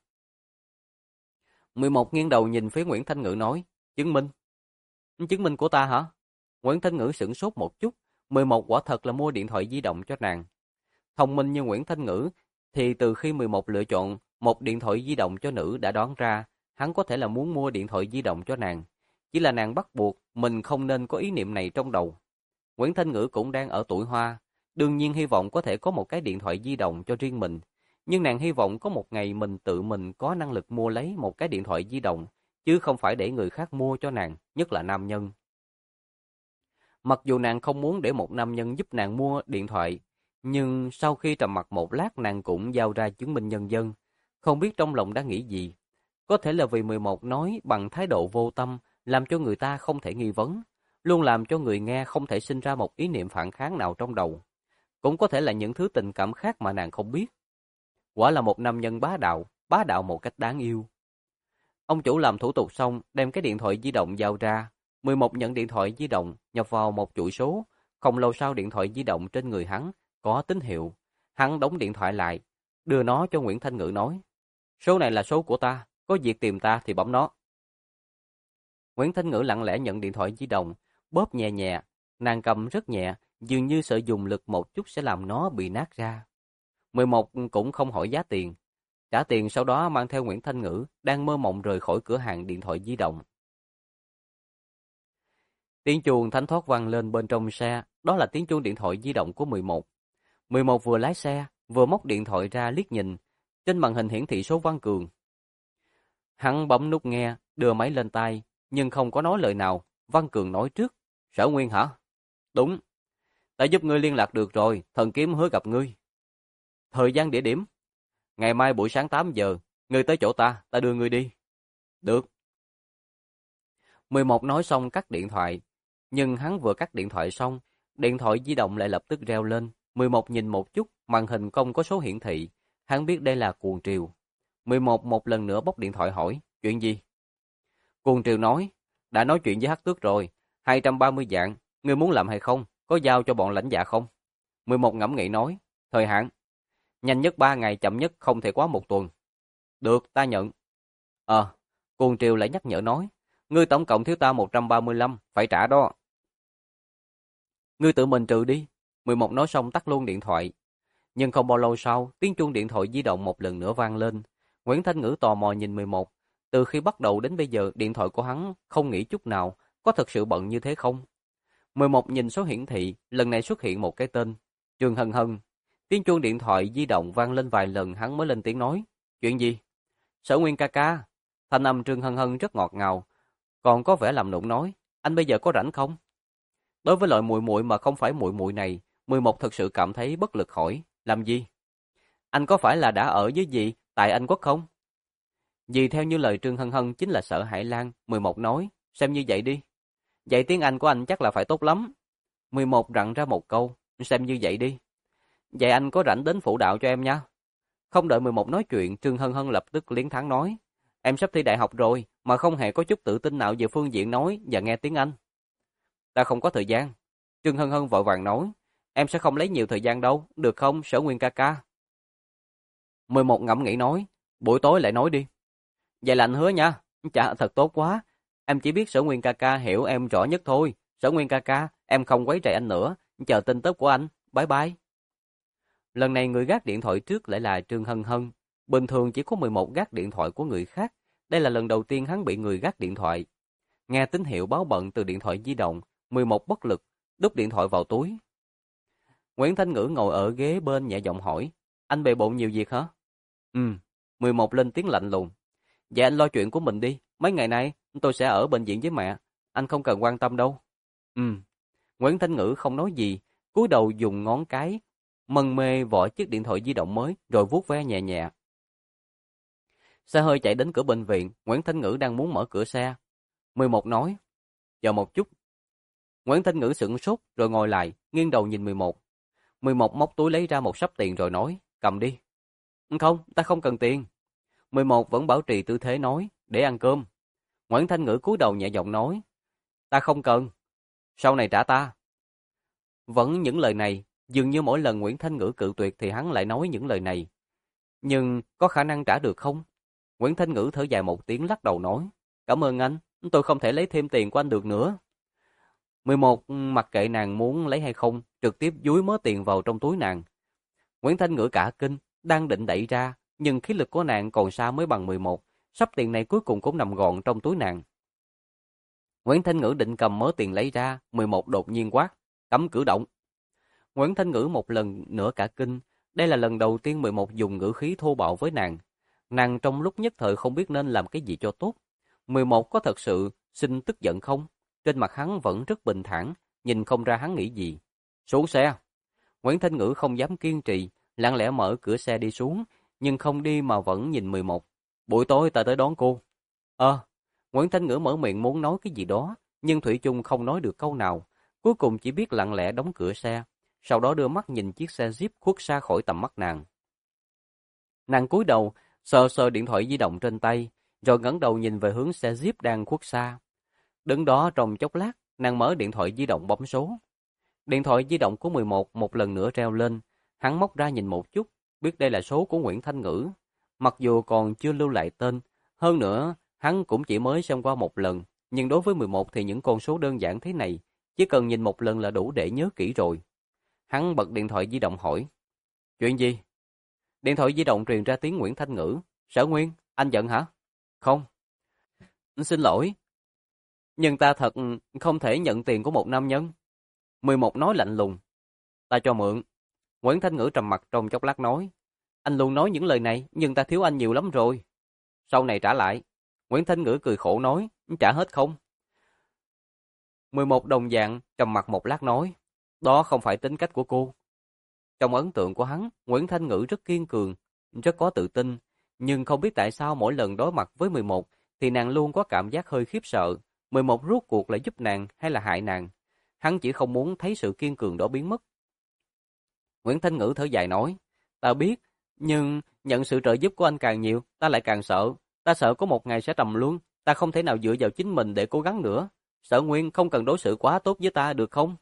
11 nghiêng đầu nhìn phía Nguyễn Thanh Ngữ nói, chứng minh? Chứng minh của ta hả? Nguyễn Thanh Ngữ sửng sốt một chút, 11 quả thật là mua điện thoại di động cho nàng. Thông minh như Nguyễn Thanh Ngữ, thì từ khi 11 lựa chọn một điện thoại di động cho nữ đã đoán ra, hắn có thể là muốn mua điện thoại di động cho nàng. Chỉ là nàng bắt buộc, mình không nên có ý niệm này trong đầu. Nguyễn Thanh Ngữ cũng đang ở tuổi hoa, đương nhiên hy vọng có thể có một cái điện thoại di động cho riêng mình. Nhưng nàng hy vọng có một ngày mình tự mình có năng lực mua lấy một cái điện thoại di động, chứ không phải để người khác mua cho nàng, nhất là nam nhân. Mặc dù nàng không muốn để một nam nhân giúp nàng mua điện thoại, nhưng sau khi trầm mặc một lát nàng cũng giao ra chứng minh nhân dân, không biết trong lòng đã nghĩ gì. Có thể là vì 11 nói bằng thái độ vô tâm, làm cho người ta không thể nghi vấn, luôn làm cho người nghe không thể sinh ra một ý niệm phản kháng nào trong đầu. Cũng có thể là những thứ tình cảm khác mà nàng không biết. Quả là một nam nhân bá đạo một cách đáng yêu. Ông chủ làm thủ tục xong, đem cái điện thoại di động giao ra. 11 nhận điện thoại di động, nhập vào một chuỗi số. Không lâu sau điện thoại di động trên người hắn có tín hiệu. Hắn đóng điện thoại lại, đưa nó cho Nguyễn Thanh Ngữ nói, số này là số của ta, có việc tìm ta thì bấm nó. Nguyễn Thanh Ngữ lặng lẽ nhận điện thoại di động, bóp nhẹ nhẹ, nàng cầm rất nhẹ, dường như sợ dùng lực một chút sẽ làm nó bị nát ra. 11 cũng không hỏi giá tiền, trả tiền sau đó mang theo Nguyễn Thanh Ngữ đang mơ mộng rời khỏi cửa hàng điện thoại di động. Tiếng chuông thánh thót vang lên bên trong xe, đó là tiếng chuông điện thoại di động của 11. 11 vừa lái xe, vừa móc điện thoại ra liếc nhìn, trên màn hình hiển thị số Văn Cường. Hắn bấm nút nghe, đưa máy lên tai, nhưng không có nói lời nào. Văn Cường nói trước, Sở Nguyên hả? Đúng, ta giúp ngươi liên lạc được rồi, thần kiếm hứa gặp ngươi. Thời gian địa điểm? Ngày mai buổi sáng 8 giờ, ngươi tới chỗ ta đưa ngươi đi. Được. 11 nói xong cắt điện thoại, nhưng hắn vừa cắt điện thoại xong, điện thoại di động lại lập tức reo lên. 11 nhìn một chút, màn hình không có số hiển thị, hắn biết đây là Cuồng Triều. 11 một lần nữa bóc điện thoại hỏi, chuyện gì? Cuồng Triều nói, đã nói chuyện với Hắc Tước rồi, 230 vạn, ngươi muốn làm hay không? Có giao cho bọn lãnh dạ không? 11 ngẫm nghĩ nói, thời hạn, nhanh nhất 3 ngày, chậm nhất không thể quá 1 tuần. Được, ta nhận. Cuồng Triều lại nhắc nhở nói, ngươi tổng cộng thiếu ta 135, phải trả đó. Ngươi tự mình trừ đi. 11 nói xong tắt luôn điện thoại. Nhưng không bao lâu sau, tiếng chuông điện thoại di động một lần nữa vang lên. Nguyễn Thanh Ngữ tò mò nhìn 11. Từ khi bắt đầu đến bây giờ, điện thoại của hắn không nghĩ chút nào, có thật sự bận như thế không? 11 nhìn số hiển thị, lần này xuất hiện một cái tên. Trương Hân Hân. Tiếng chuông điện thoại di động vang lên vài lần, hắn mới lên tiếng nói. Chuyện gì? Sở Nguyên ca ca. Thanh âm Trương Hân Hân rất ngọt ngào, còn có vẻ làm nũng nói. Anh bây giờ có rảnh không? Đối với loại muội muội mà không phải muội muội này, 11 thật sự cảm thấy bất lực hỏi. Làm gì? Anh có phải là đã ở với dì tại Anh Quốc không? Dì theo như lời Trương Hân Hân chính là Sở Hải Lan. 11 nói, xem như vậy đi. Dạy tiếng Anh của anh chắc là phải tốt lắm. 11 rặn ra một câu, xem như vậy đi. Vậy anh có rảnh đến phụ đạo cho em nha. Không đợi 11 nói chuyện, Trương Hân Hân lập tức liến thắng nói. Em sắp thi đại học rồi, mà không hề có chút tự tin nào về phương diện nói và nghe tiếng Anh. Ta không có thời gian. Trương Hân Hân vội vàng nói. Em sẽ không lấy nhiều thời gian đâu, được không Sở Nguyên ca ca? 11 ngẫm nghĩ nói. Buổi tối lại nói đi. Vậy là anh hứa nha. Chà, thật tốt quá. Em chỉ biết Sở Nguyên ca ca hiểu em rõ nhất thôi. Sở Nguyên ca ca, em không quấy rầy anh nữa. Chờ tin tức của anh. Bye bye. Lần này người gác điện thoại trước lại là Trương Hân Hân. Bình thường chỉ có 11 gác điện thoại của người khác. Đây là lần đầu tiên hắn bị người gác điện thoại. Nghe tín hiệu báo bận từ điện thoại di động, 11 bất lực, đút điện thoại vào túi. Nguyễn Thanh Ngữ ngồi ở ghế bên nhẹ giọng hỏi, anh bề bộn nhiều việc hả? 11 lên tiếng lạnh lùng. Dạ anh lo chuyện của mình đi, mấy ngày nay tôi sẽ ở bệnh viện với mẹ, anh không cần quan tâm đâu. Nguyễn Thanh Ngữ không nói gì, cúi đầu dùng ngón cái, mân mê vỏ chiếc điện thoại di động mới rồi vuốt ve nhẹ nhẹ. Xe hơi chạy đến cửa bệnh viện, Nguyễn Thanh Ngữ đang muốn mở cửa xe. 11 nói, chờ một chút. Nguyễn Thanh Ngữ sửng sốt rồi ngồi lại, nghiêng đầu nhìn 11. 11 móc túi lấy ra một xấp tiền rồi nói, cầm đi. Không, ta không cần tiền. 11 vẫn bảo trì tư thế nói, để ăn cơm. Nguyễn Thanh Ngữ cúi đầu nhẹ giọng nói, ta không cần, sau này trả ta. Vẫn những lời này, dường như mỗi lần Nguyễn Thanh Ngữ cự tuyệt thì hắn lại nói những lời này. Nhưng có khả năng trả được không? Nguyễn Thanh Ngữ thở dài một tiếng lắc đầu nói, cảm ơn anh, tôi không thể lấy thêm tiền của anh được nữa. 11 mặc kệ nàng muốn lấy hay không, trực tiếp dúi mớ tiền vào trong túi nàng. Nguyễn Thanh Ngữ cả kinh, đang định đẩy ra, nhưng khí lực của nàng còn xa mới bằng 11, sắp tiền này cuối cùng cũng nằm gọn trong túi nàng. Nguyễn Thanh Ngữ định cầm mớ tiền lấy ra, 11 đột nhiên quát, cấm cử động. Nguyễn Thanh Ngữ một lần nữa cả kinh, đây là lần đầu tiên 11 dùng ngữ khí thô bạo với nàng. Nàng trong lúc nhất thời không biết nên làm cái gì cho tốt. 11 có thật sự xin tức giận không? Trên mặt hắn vẫn rất bình thản, nhìn không ra hắn nghĩ gì. Xuống xe. Nguyễn Thanh Ngữ không dám kiên trì, lặng lẽ mở cửa xe đi xuống, nhưng không đi mà vẫn nhìn 11. Buổi tối ta tới đón cô. Nguyễn Thanh Ngữ mở miệng muốn nói cái gì đó, nhưng Thủy chung không nói được câu nào. Cuối cùng chỉ biết lặng lẽ đóng cửa xe, sau đó đưa mắt nhìn chiếc xe Jeep khuất xa khỏi tầm mắt nàng. Nàng cúi đầu, sờ sờ điện thoại di động trên tay, rồi ngẩng đầu nhìn về hướng xe Jeep đang khuất xa. Đứng đó trong chốc lát, nàng mở điện thoại di động bấm số. Điện thoại di động của 11 một lần nữa reo lên, hắn móc ra nhìn một chút, biết đây là số của Nguyễn Thanh Ngữ. Mặc dù còn chưa lưu lại tên, hơn nữa hắn cũng chỉ mới xem qua một lần, nhưng đối với 11 thì những con số đơn giản thế này, chỉ cần nhìn một lần là đủ để nhớ kỹ rồi. Hắn bật điện thoại di động hỏi, chuyện gì? Điện thoại di động truyền ra tiếng Nguyễn Thanh Ngữ, Sở Nguyên, anh giận hả? Không. Xin lỗi, nhưng ta thật không thể nhận tiền của một nam nhân. 11 nói lạnh lùng, ta cho mượn. Nguyễn Thanh Ngữ trầm mặt trong chốc lát nói, anh luôn nói những lời này, nhưng ta thiếu anh nhiều lắm rồi. Sau này trả lại. Nguyễn Thanh Ngữ cười khổ nói, trả hết không? 11 đồng dạng trầm mặt một lát nói, đó không phải tính cách của cô. Trong ấn tượng của hắn, Nguyễn Thanh Ngữ rất kiên cường, rất có tự tin, nhưng không biết tại sao mỗi lần đối mặt với 11 thì nàng luôn có cảm giác hơi khiếp sợ. 11 rốt cuộc là giúp nàng hay là hại nàng? Hắn chỉ không muốn thấy sự kiên cường đó biến mất. Nguyễn Thanh Ngữ thở dài nói, ta biết, Nhưng nhận sự trợ giúp của anh càng nhiều, ta lại càng sợ. Ta sợ có một ngày sẽ trầm luân, ta không thể nào dựa vào chính mình để cố gắng nữa. Sở Nguyên không cần đối xử quá tốt với ta được không?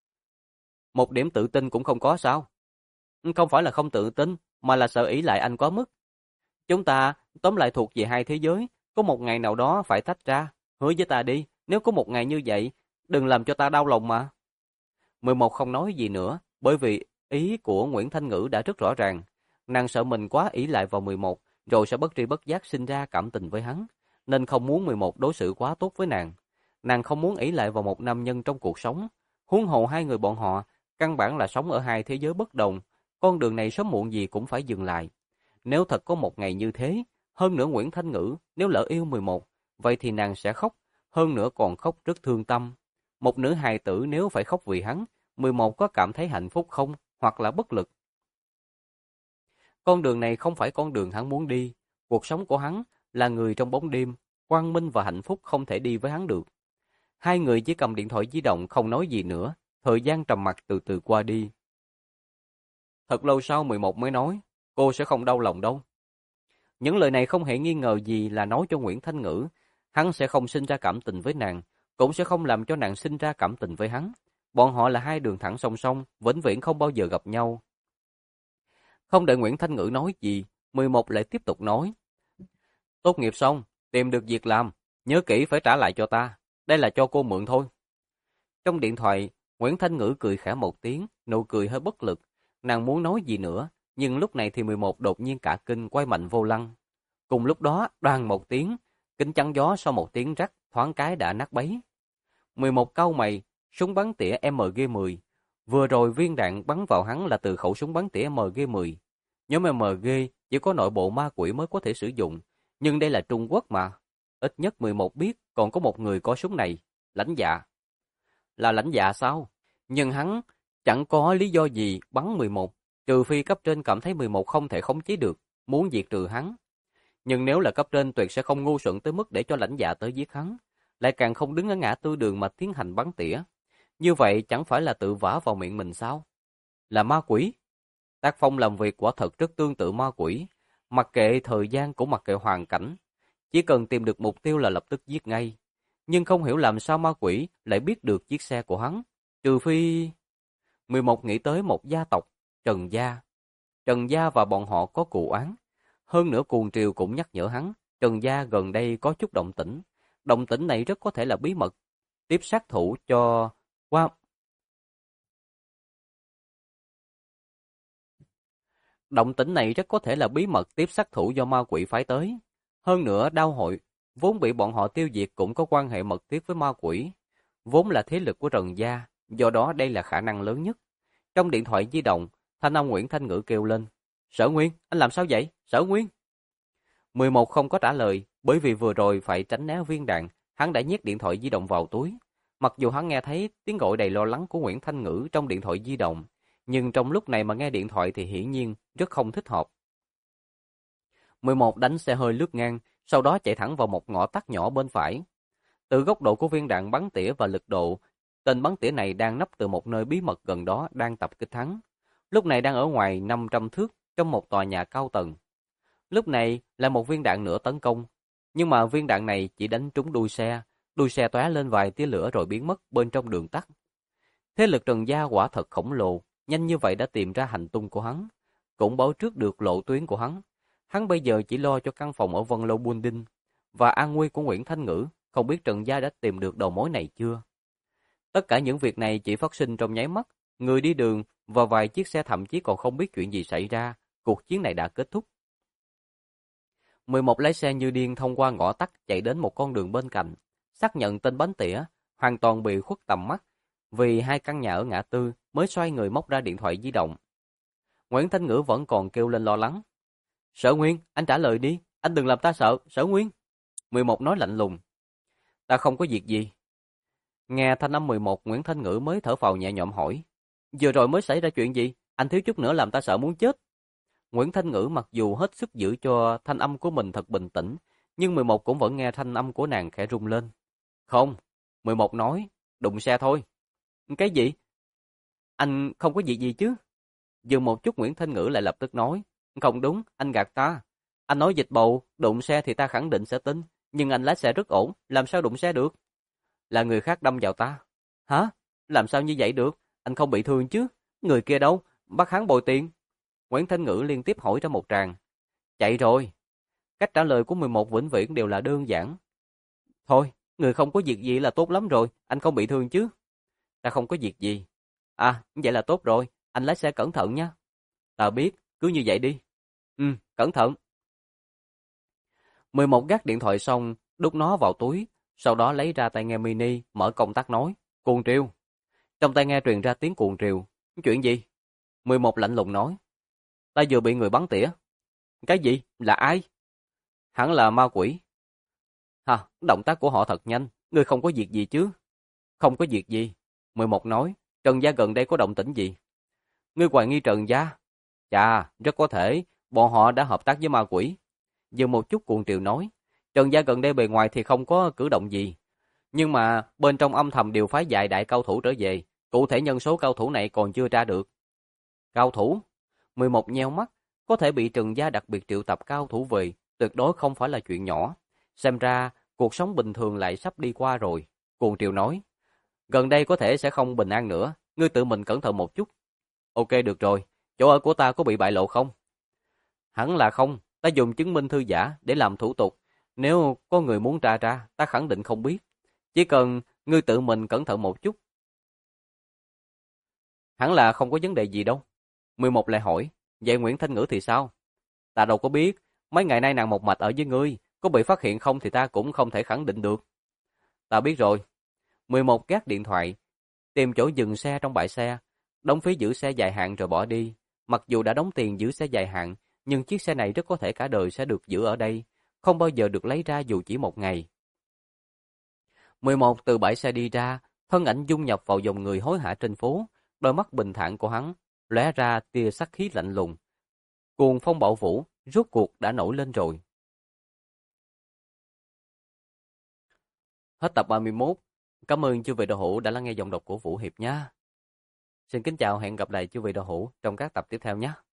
Một điểm tự tin cũng không có sao? Không phải là không tự tin, mà là sợ ỷ lại anh quá mức. Chúng ta tóm lại thuộc về hai thế giới, có một ngày nào đó phải tách ra. Hứa với ta đi, nếu có một ngày như vậy, đừng làm cho ta đau lòng mà. 11 không nói gì nữa, bởi vì ý của Nguyễn Thanh Ngữ đã rất rõ ràng. Nàng sợ mình quá ỷ lại vào 11, rồi sẽ bất tri bất giác sinh ra cảm tình với hắn, nên không muốn 11 đối xử quá tốt với nàng. Nàng không muốn ỷ lại vào một nam nhân trong cuộc sống. Huống hồ hai người bọn họ, căn bản là sống ở hai thế giới bất đồng. Con đường này sớm muộn gì cũng phải dừng lại. Nếu thật có một ngày như thế, hơn nữa Nguyễn Thanh Ngữ nếu lỡ yêu 11, vậy thì nàng sẽ khóc, hơn nữa còn khóc rất thương tâm. Một nữ hài tử nếu phải khóc vì hắn, 11 có cảm thấy hạnh phúc không, hoặc là bất lực. Con đường này không phải con đường hắn muốn đi. Cuộc sống của hắn là người trong bóng đêm, quang minh và hạnh phúc không thể đi với hắn được. Hai người chỉ cầm điện thoại di động không nói gì nữa, thời gian trầm mặc từ từ qua đi. Thật lâu sau 11 mới nói, cô sẽ không đau lòng đâu. Những lời này không hề nghi ngờ gì là nói cho Nguyễn Thanh Ngữ, hắn sẽ không sinh ra cảm tình với nàng, cũng sẽ không làm cho nàng sinh ra cảm tình với hắn. Bọn họ là hai đường thẳng song song, vĩnh viễn không bao giờ gặp nhau. Không đợi Nguyễn Thanh Ngữ nói gì, 11 lại tiếp tục nói. Tốt nghiệp xong, tìm được việc làm, nhớ kỹ phải trả lại cho ta, đây là cho cô mượn thôi. Trong điện thoại, Nguyễn Thanh Ngữ cười khẽ một tiếng, nụ cười hơi bất lực. Nàng muốn nói gì nữa, nhưng lúc này thì 11 đột nhiên cả kinh quay mạnh vô lăng. Cùng lúc đó, đoàng một tiếng, kính chắn gió sau một tiếng rắc, thoáng cái đã nát bấy. 11 cau mày, súng bắn tỉa MG10. Vừa rồi viên đạn bắn vào hắn là từ khẩu súng bắn tỉa MG10. Nhóm MG chỉ có nội bộ ma quỷ mới có thể sử dụng, nhưng đây là Trung Quốc mà. Ít nhất 11 biết còn có một người có súng này, Lãnh Dạ. Là Lãnh Dạ sao? Nhưng hắn chẳng có lý do gì bắn 11, trừ phi cấp trên cảm thấy 11 không thể khống chế được, muốn diệt trừ hắn. Nhưng nếu là cấp trên tuyệt sẽ không ngu xuẩn tới mức để cho Lãnh Dạ tới giết hắn, lại càng không đứng ở ngã tư đường mà tiến hành bắn tỉa. Như vậy chẳng phải là tự vả vào miệng mình sao? Là ma quỷ. Tác phong làm việc quả thật rất tương tự ma quỷ, mặc kệ thời gian cũng mặc kệ hoàn cảnh, chỉ cần tìm được mục tiêu là lập tức giết ngay. Nhưng không hiểu làm sao ma quỷ lại biết được chiếc xe của hắn, trừ phi... 11 nghĩ tới một gia tộc, Trần Gia. Trần Gia và bọn họ có cù oán. Hơn nữa cuồng triều cũng nhắc nhở hắn, Trần Gia gần đây có chút động tĩnh. Động tĩnh này rất có thể là bí mật. Tiếp sát thủ cho... Qua... Động tĩnh này rất có thể là bí mật tiếp sát thủ do ma quỷ phái tới. Hơn nữa đao hội, vốn bị bọn họ tiêu diệt cũng có quan hệ mật thiết với ma quỷ. Vốn là thế lực của Trần Gia, do đó đây là khả năng lớn nhất. Trong điện thoại di động, thanh âm Nguyễn Thanh Ngữ kêu lên. Sở Nguyên, anh làm sao vậy? Sở Nguyên! 11 không có trả lời, bởi vì vừa rồi phải tránh né viên đạn, hắn đã nhét điện thoại di động vào túi. Mặc dù hắn nghe thấy tiếng gọi đầy lo lắng của Nguyễn Thanh Ngữ trong điện thoại di động, nhưng trong lúc này mà nghe điện thoại thì hiển nhiên rất không thích hợp. 11 đánh xe hơi lướt ngang, sau đó chạy thẳng vào một ngõ tắt nhỏ bên phải. Từ góc độ của viên đạn bắn tỉa và lực độ, tên bắn tỉa này đang nấp từ một nơi bí mật gần đó đang tập kích hắn. Lúc này đang ở ngoài 500 thước trong một tòa nhà cao tầng. Lúc này là một viên đạn nữa tấn công, nhưng mà viên đạn này chỉ đánh trúng đuôi xe tóe lên vài tia lửa rồi biến mất bên trong đường tắt. Thế lực Trần Gia quả thật khổng lồ, nhanh như vậy đã tìm ra hành tung của hắn, cũng báo trước được lộ tuyến của hắn. Hắn bây giờ chỉ lo cho căn phòng ở Vân Lâu Building và an nguy của Nguyễn Thanh Ngữ, không biết Trần Gia đã tìm được đầu mối này chưa. Tất cả những việc này chỉ phát sinh trong nháy mắt, người đi đường và vài chiếc xe thậm chí còn không biết chuyện gì xảy ra, cuộc chiến này đã kết thúc. 11 lái xe như điên thông qua ngõ tắt chạy đến một con đường bên cạnh, xác nhận tên bánh tỉa hoàn toàn bị khuất tầm mắt, vì hai căn nhà ở ngã tư mới xoay người móc ra điện thoại di động. Nguyễn Thanh Ngữ vẫn còn kêu lên lo lắng. Sở Nguyên, anh trả lời đi, anh đừng làm ta sợ, Sở Nguyên. 11 nói lạnh lùng. Ta không có việc gì. Nghe thanh âm 11, Nguyễn Thanh Ngữ mới thở phào nhẹ nhõm hỏi. Vừa rồi mới xảy ra chuyện gì? Anh thiếu chút nữa làm ta sợ muốn chết. Nguyễn Thanh Ngữ mặc dù hết sức giữ cho thanh âm của mình thật bình tĩnh, nhưng 11 cũng vẫn nghe thanh âm của nàng khẽ rung lên. Không, 11 nói, đụng xe thôi. Cái gì? Anh không có việc gì chứ? Dừng một chút Nguyễn Thanh Ngữ lại lập tức nói, Không đúng, anh gạt ta. Anh nói dịch bầu, đụng xe thì ta khẳng định sẽ tin, nhưng anh lái xe rất ổn, làm sao đụng xe được? Là người khác đâm vào ta. Hả? Làm sao như vậy được? Anh không bị thương chứ? Người kia đâu? Bắt hắn bồi tiền. Nguyễn Thanh Ngữ liên tiếp hỏi ra một tràng. Chạy rồi. Cách trả lời của 11 vĩnh viễn đều là đơn giản. Thôi, người không có việc gì là tốt lắm rồi, anh không bị thương chứ? Ta không có việc gì. À, vậy là tốt rồi, anh lái xe cẩn thận nha. Ta biết, cứ như vậy đi. Cẩn thận. 11 gác điện thoại xong, đút nó vào túi, sau đó lấy ra tai nghe mini, mở công tắc nói. Cuồng triều. Trong tai nghe truyền ra tiếng cuồng triều. Chuyện gì? 11 lạnh lùng nói. Ta vừa bị người bắn tỉa. Cái gì? Là ai? Hẳn là ma quỷ. Hả, động tác của họ thật nhanh, ngươi không có việc gì chứ? Không có việc gì. 11 nói, Trần Gia gần đây có động tĩnh gì? Ngươi hoài nghi Trần Gia? Chà, rất có thể, bọn họ đã hợp tác với ma quỷ. Dừng một chút cuồng triều nói, Trần Gia gần đây bề ngoài thì không có cử động gì. Nhưng mà bên trong âm thầm đều phái vài đại cao thủ trở về, cụ thể nhân số cao thủ này còn chưa tra được. Cao thủ? 11 nheo mắt, có thể bị Trần Gia đặc biệt triệu tập cao thủ về, tuyệt đối không phải là chuyện nhỏ. Xem ra, cuộc sống bình thường lại sắp đi qua rồi. Cuồng triều nói, gần đây có thể sẽ không bình an nữa, ngươi tự mình cẩn thận một chút. Ok được rồi, chỗ ở của ta có bị bại lộ không? Hẳn là không, ta dùng chứng minh thư giả để làm thủ tục. Nếu có người muốn tra ra, ta khẳng định không biết. Chỉ cần ngươi tự mình cẩn thận một chút. Hẳn là không có vấn đề gì đâu. 11 lại hỏi, vậy Nguyễn Thanh Ngữ thì sao? Ta đâu có biết, mấy ngày nay nàng một mạch ở với ngươi, có bị phát hiện không thì ta cũng không thể khẳng định được. Ta biết rồi. 11 gác điện thoại, tìm chỗ dừng xe trong bãi xe, đóng phí giữ xe dài hạn rồi bỏ đi. Mặc dù đã đóng tiền giữ xe dài hạn, nhưng chiếc xe này rất có thể cả đời sẽ được giữ ở đây, không bao giờ được lấy ra dù chỉ một ngày. 11 từ bãi xe đi ra, thân ảnh dung nhập vào dòng người hối hả trên phố, đôi mắt bình thản của hắn lóe ra tia sắc khí lạnh lùng. Cuồng phong bạo vũ rốt cuộc đã nổi lên rồi. Hết tập 31. Cảm ơn chư vị đạo hữu đã lắng nghe giọng đọc của Vũ Hiệp nha. Xin kính chào, hẹn gặp lại chư vị đạo hữu trong các tập tiếp theo nhé.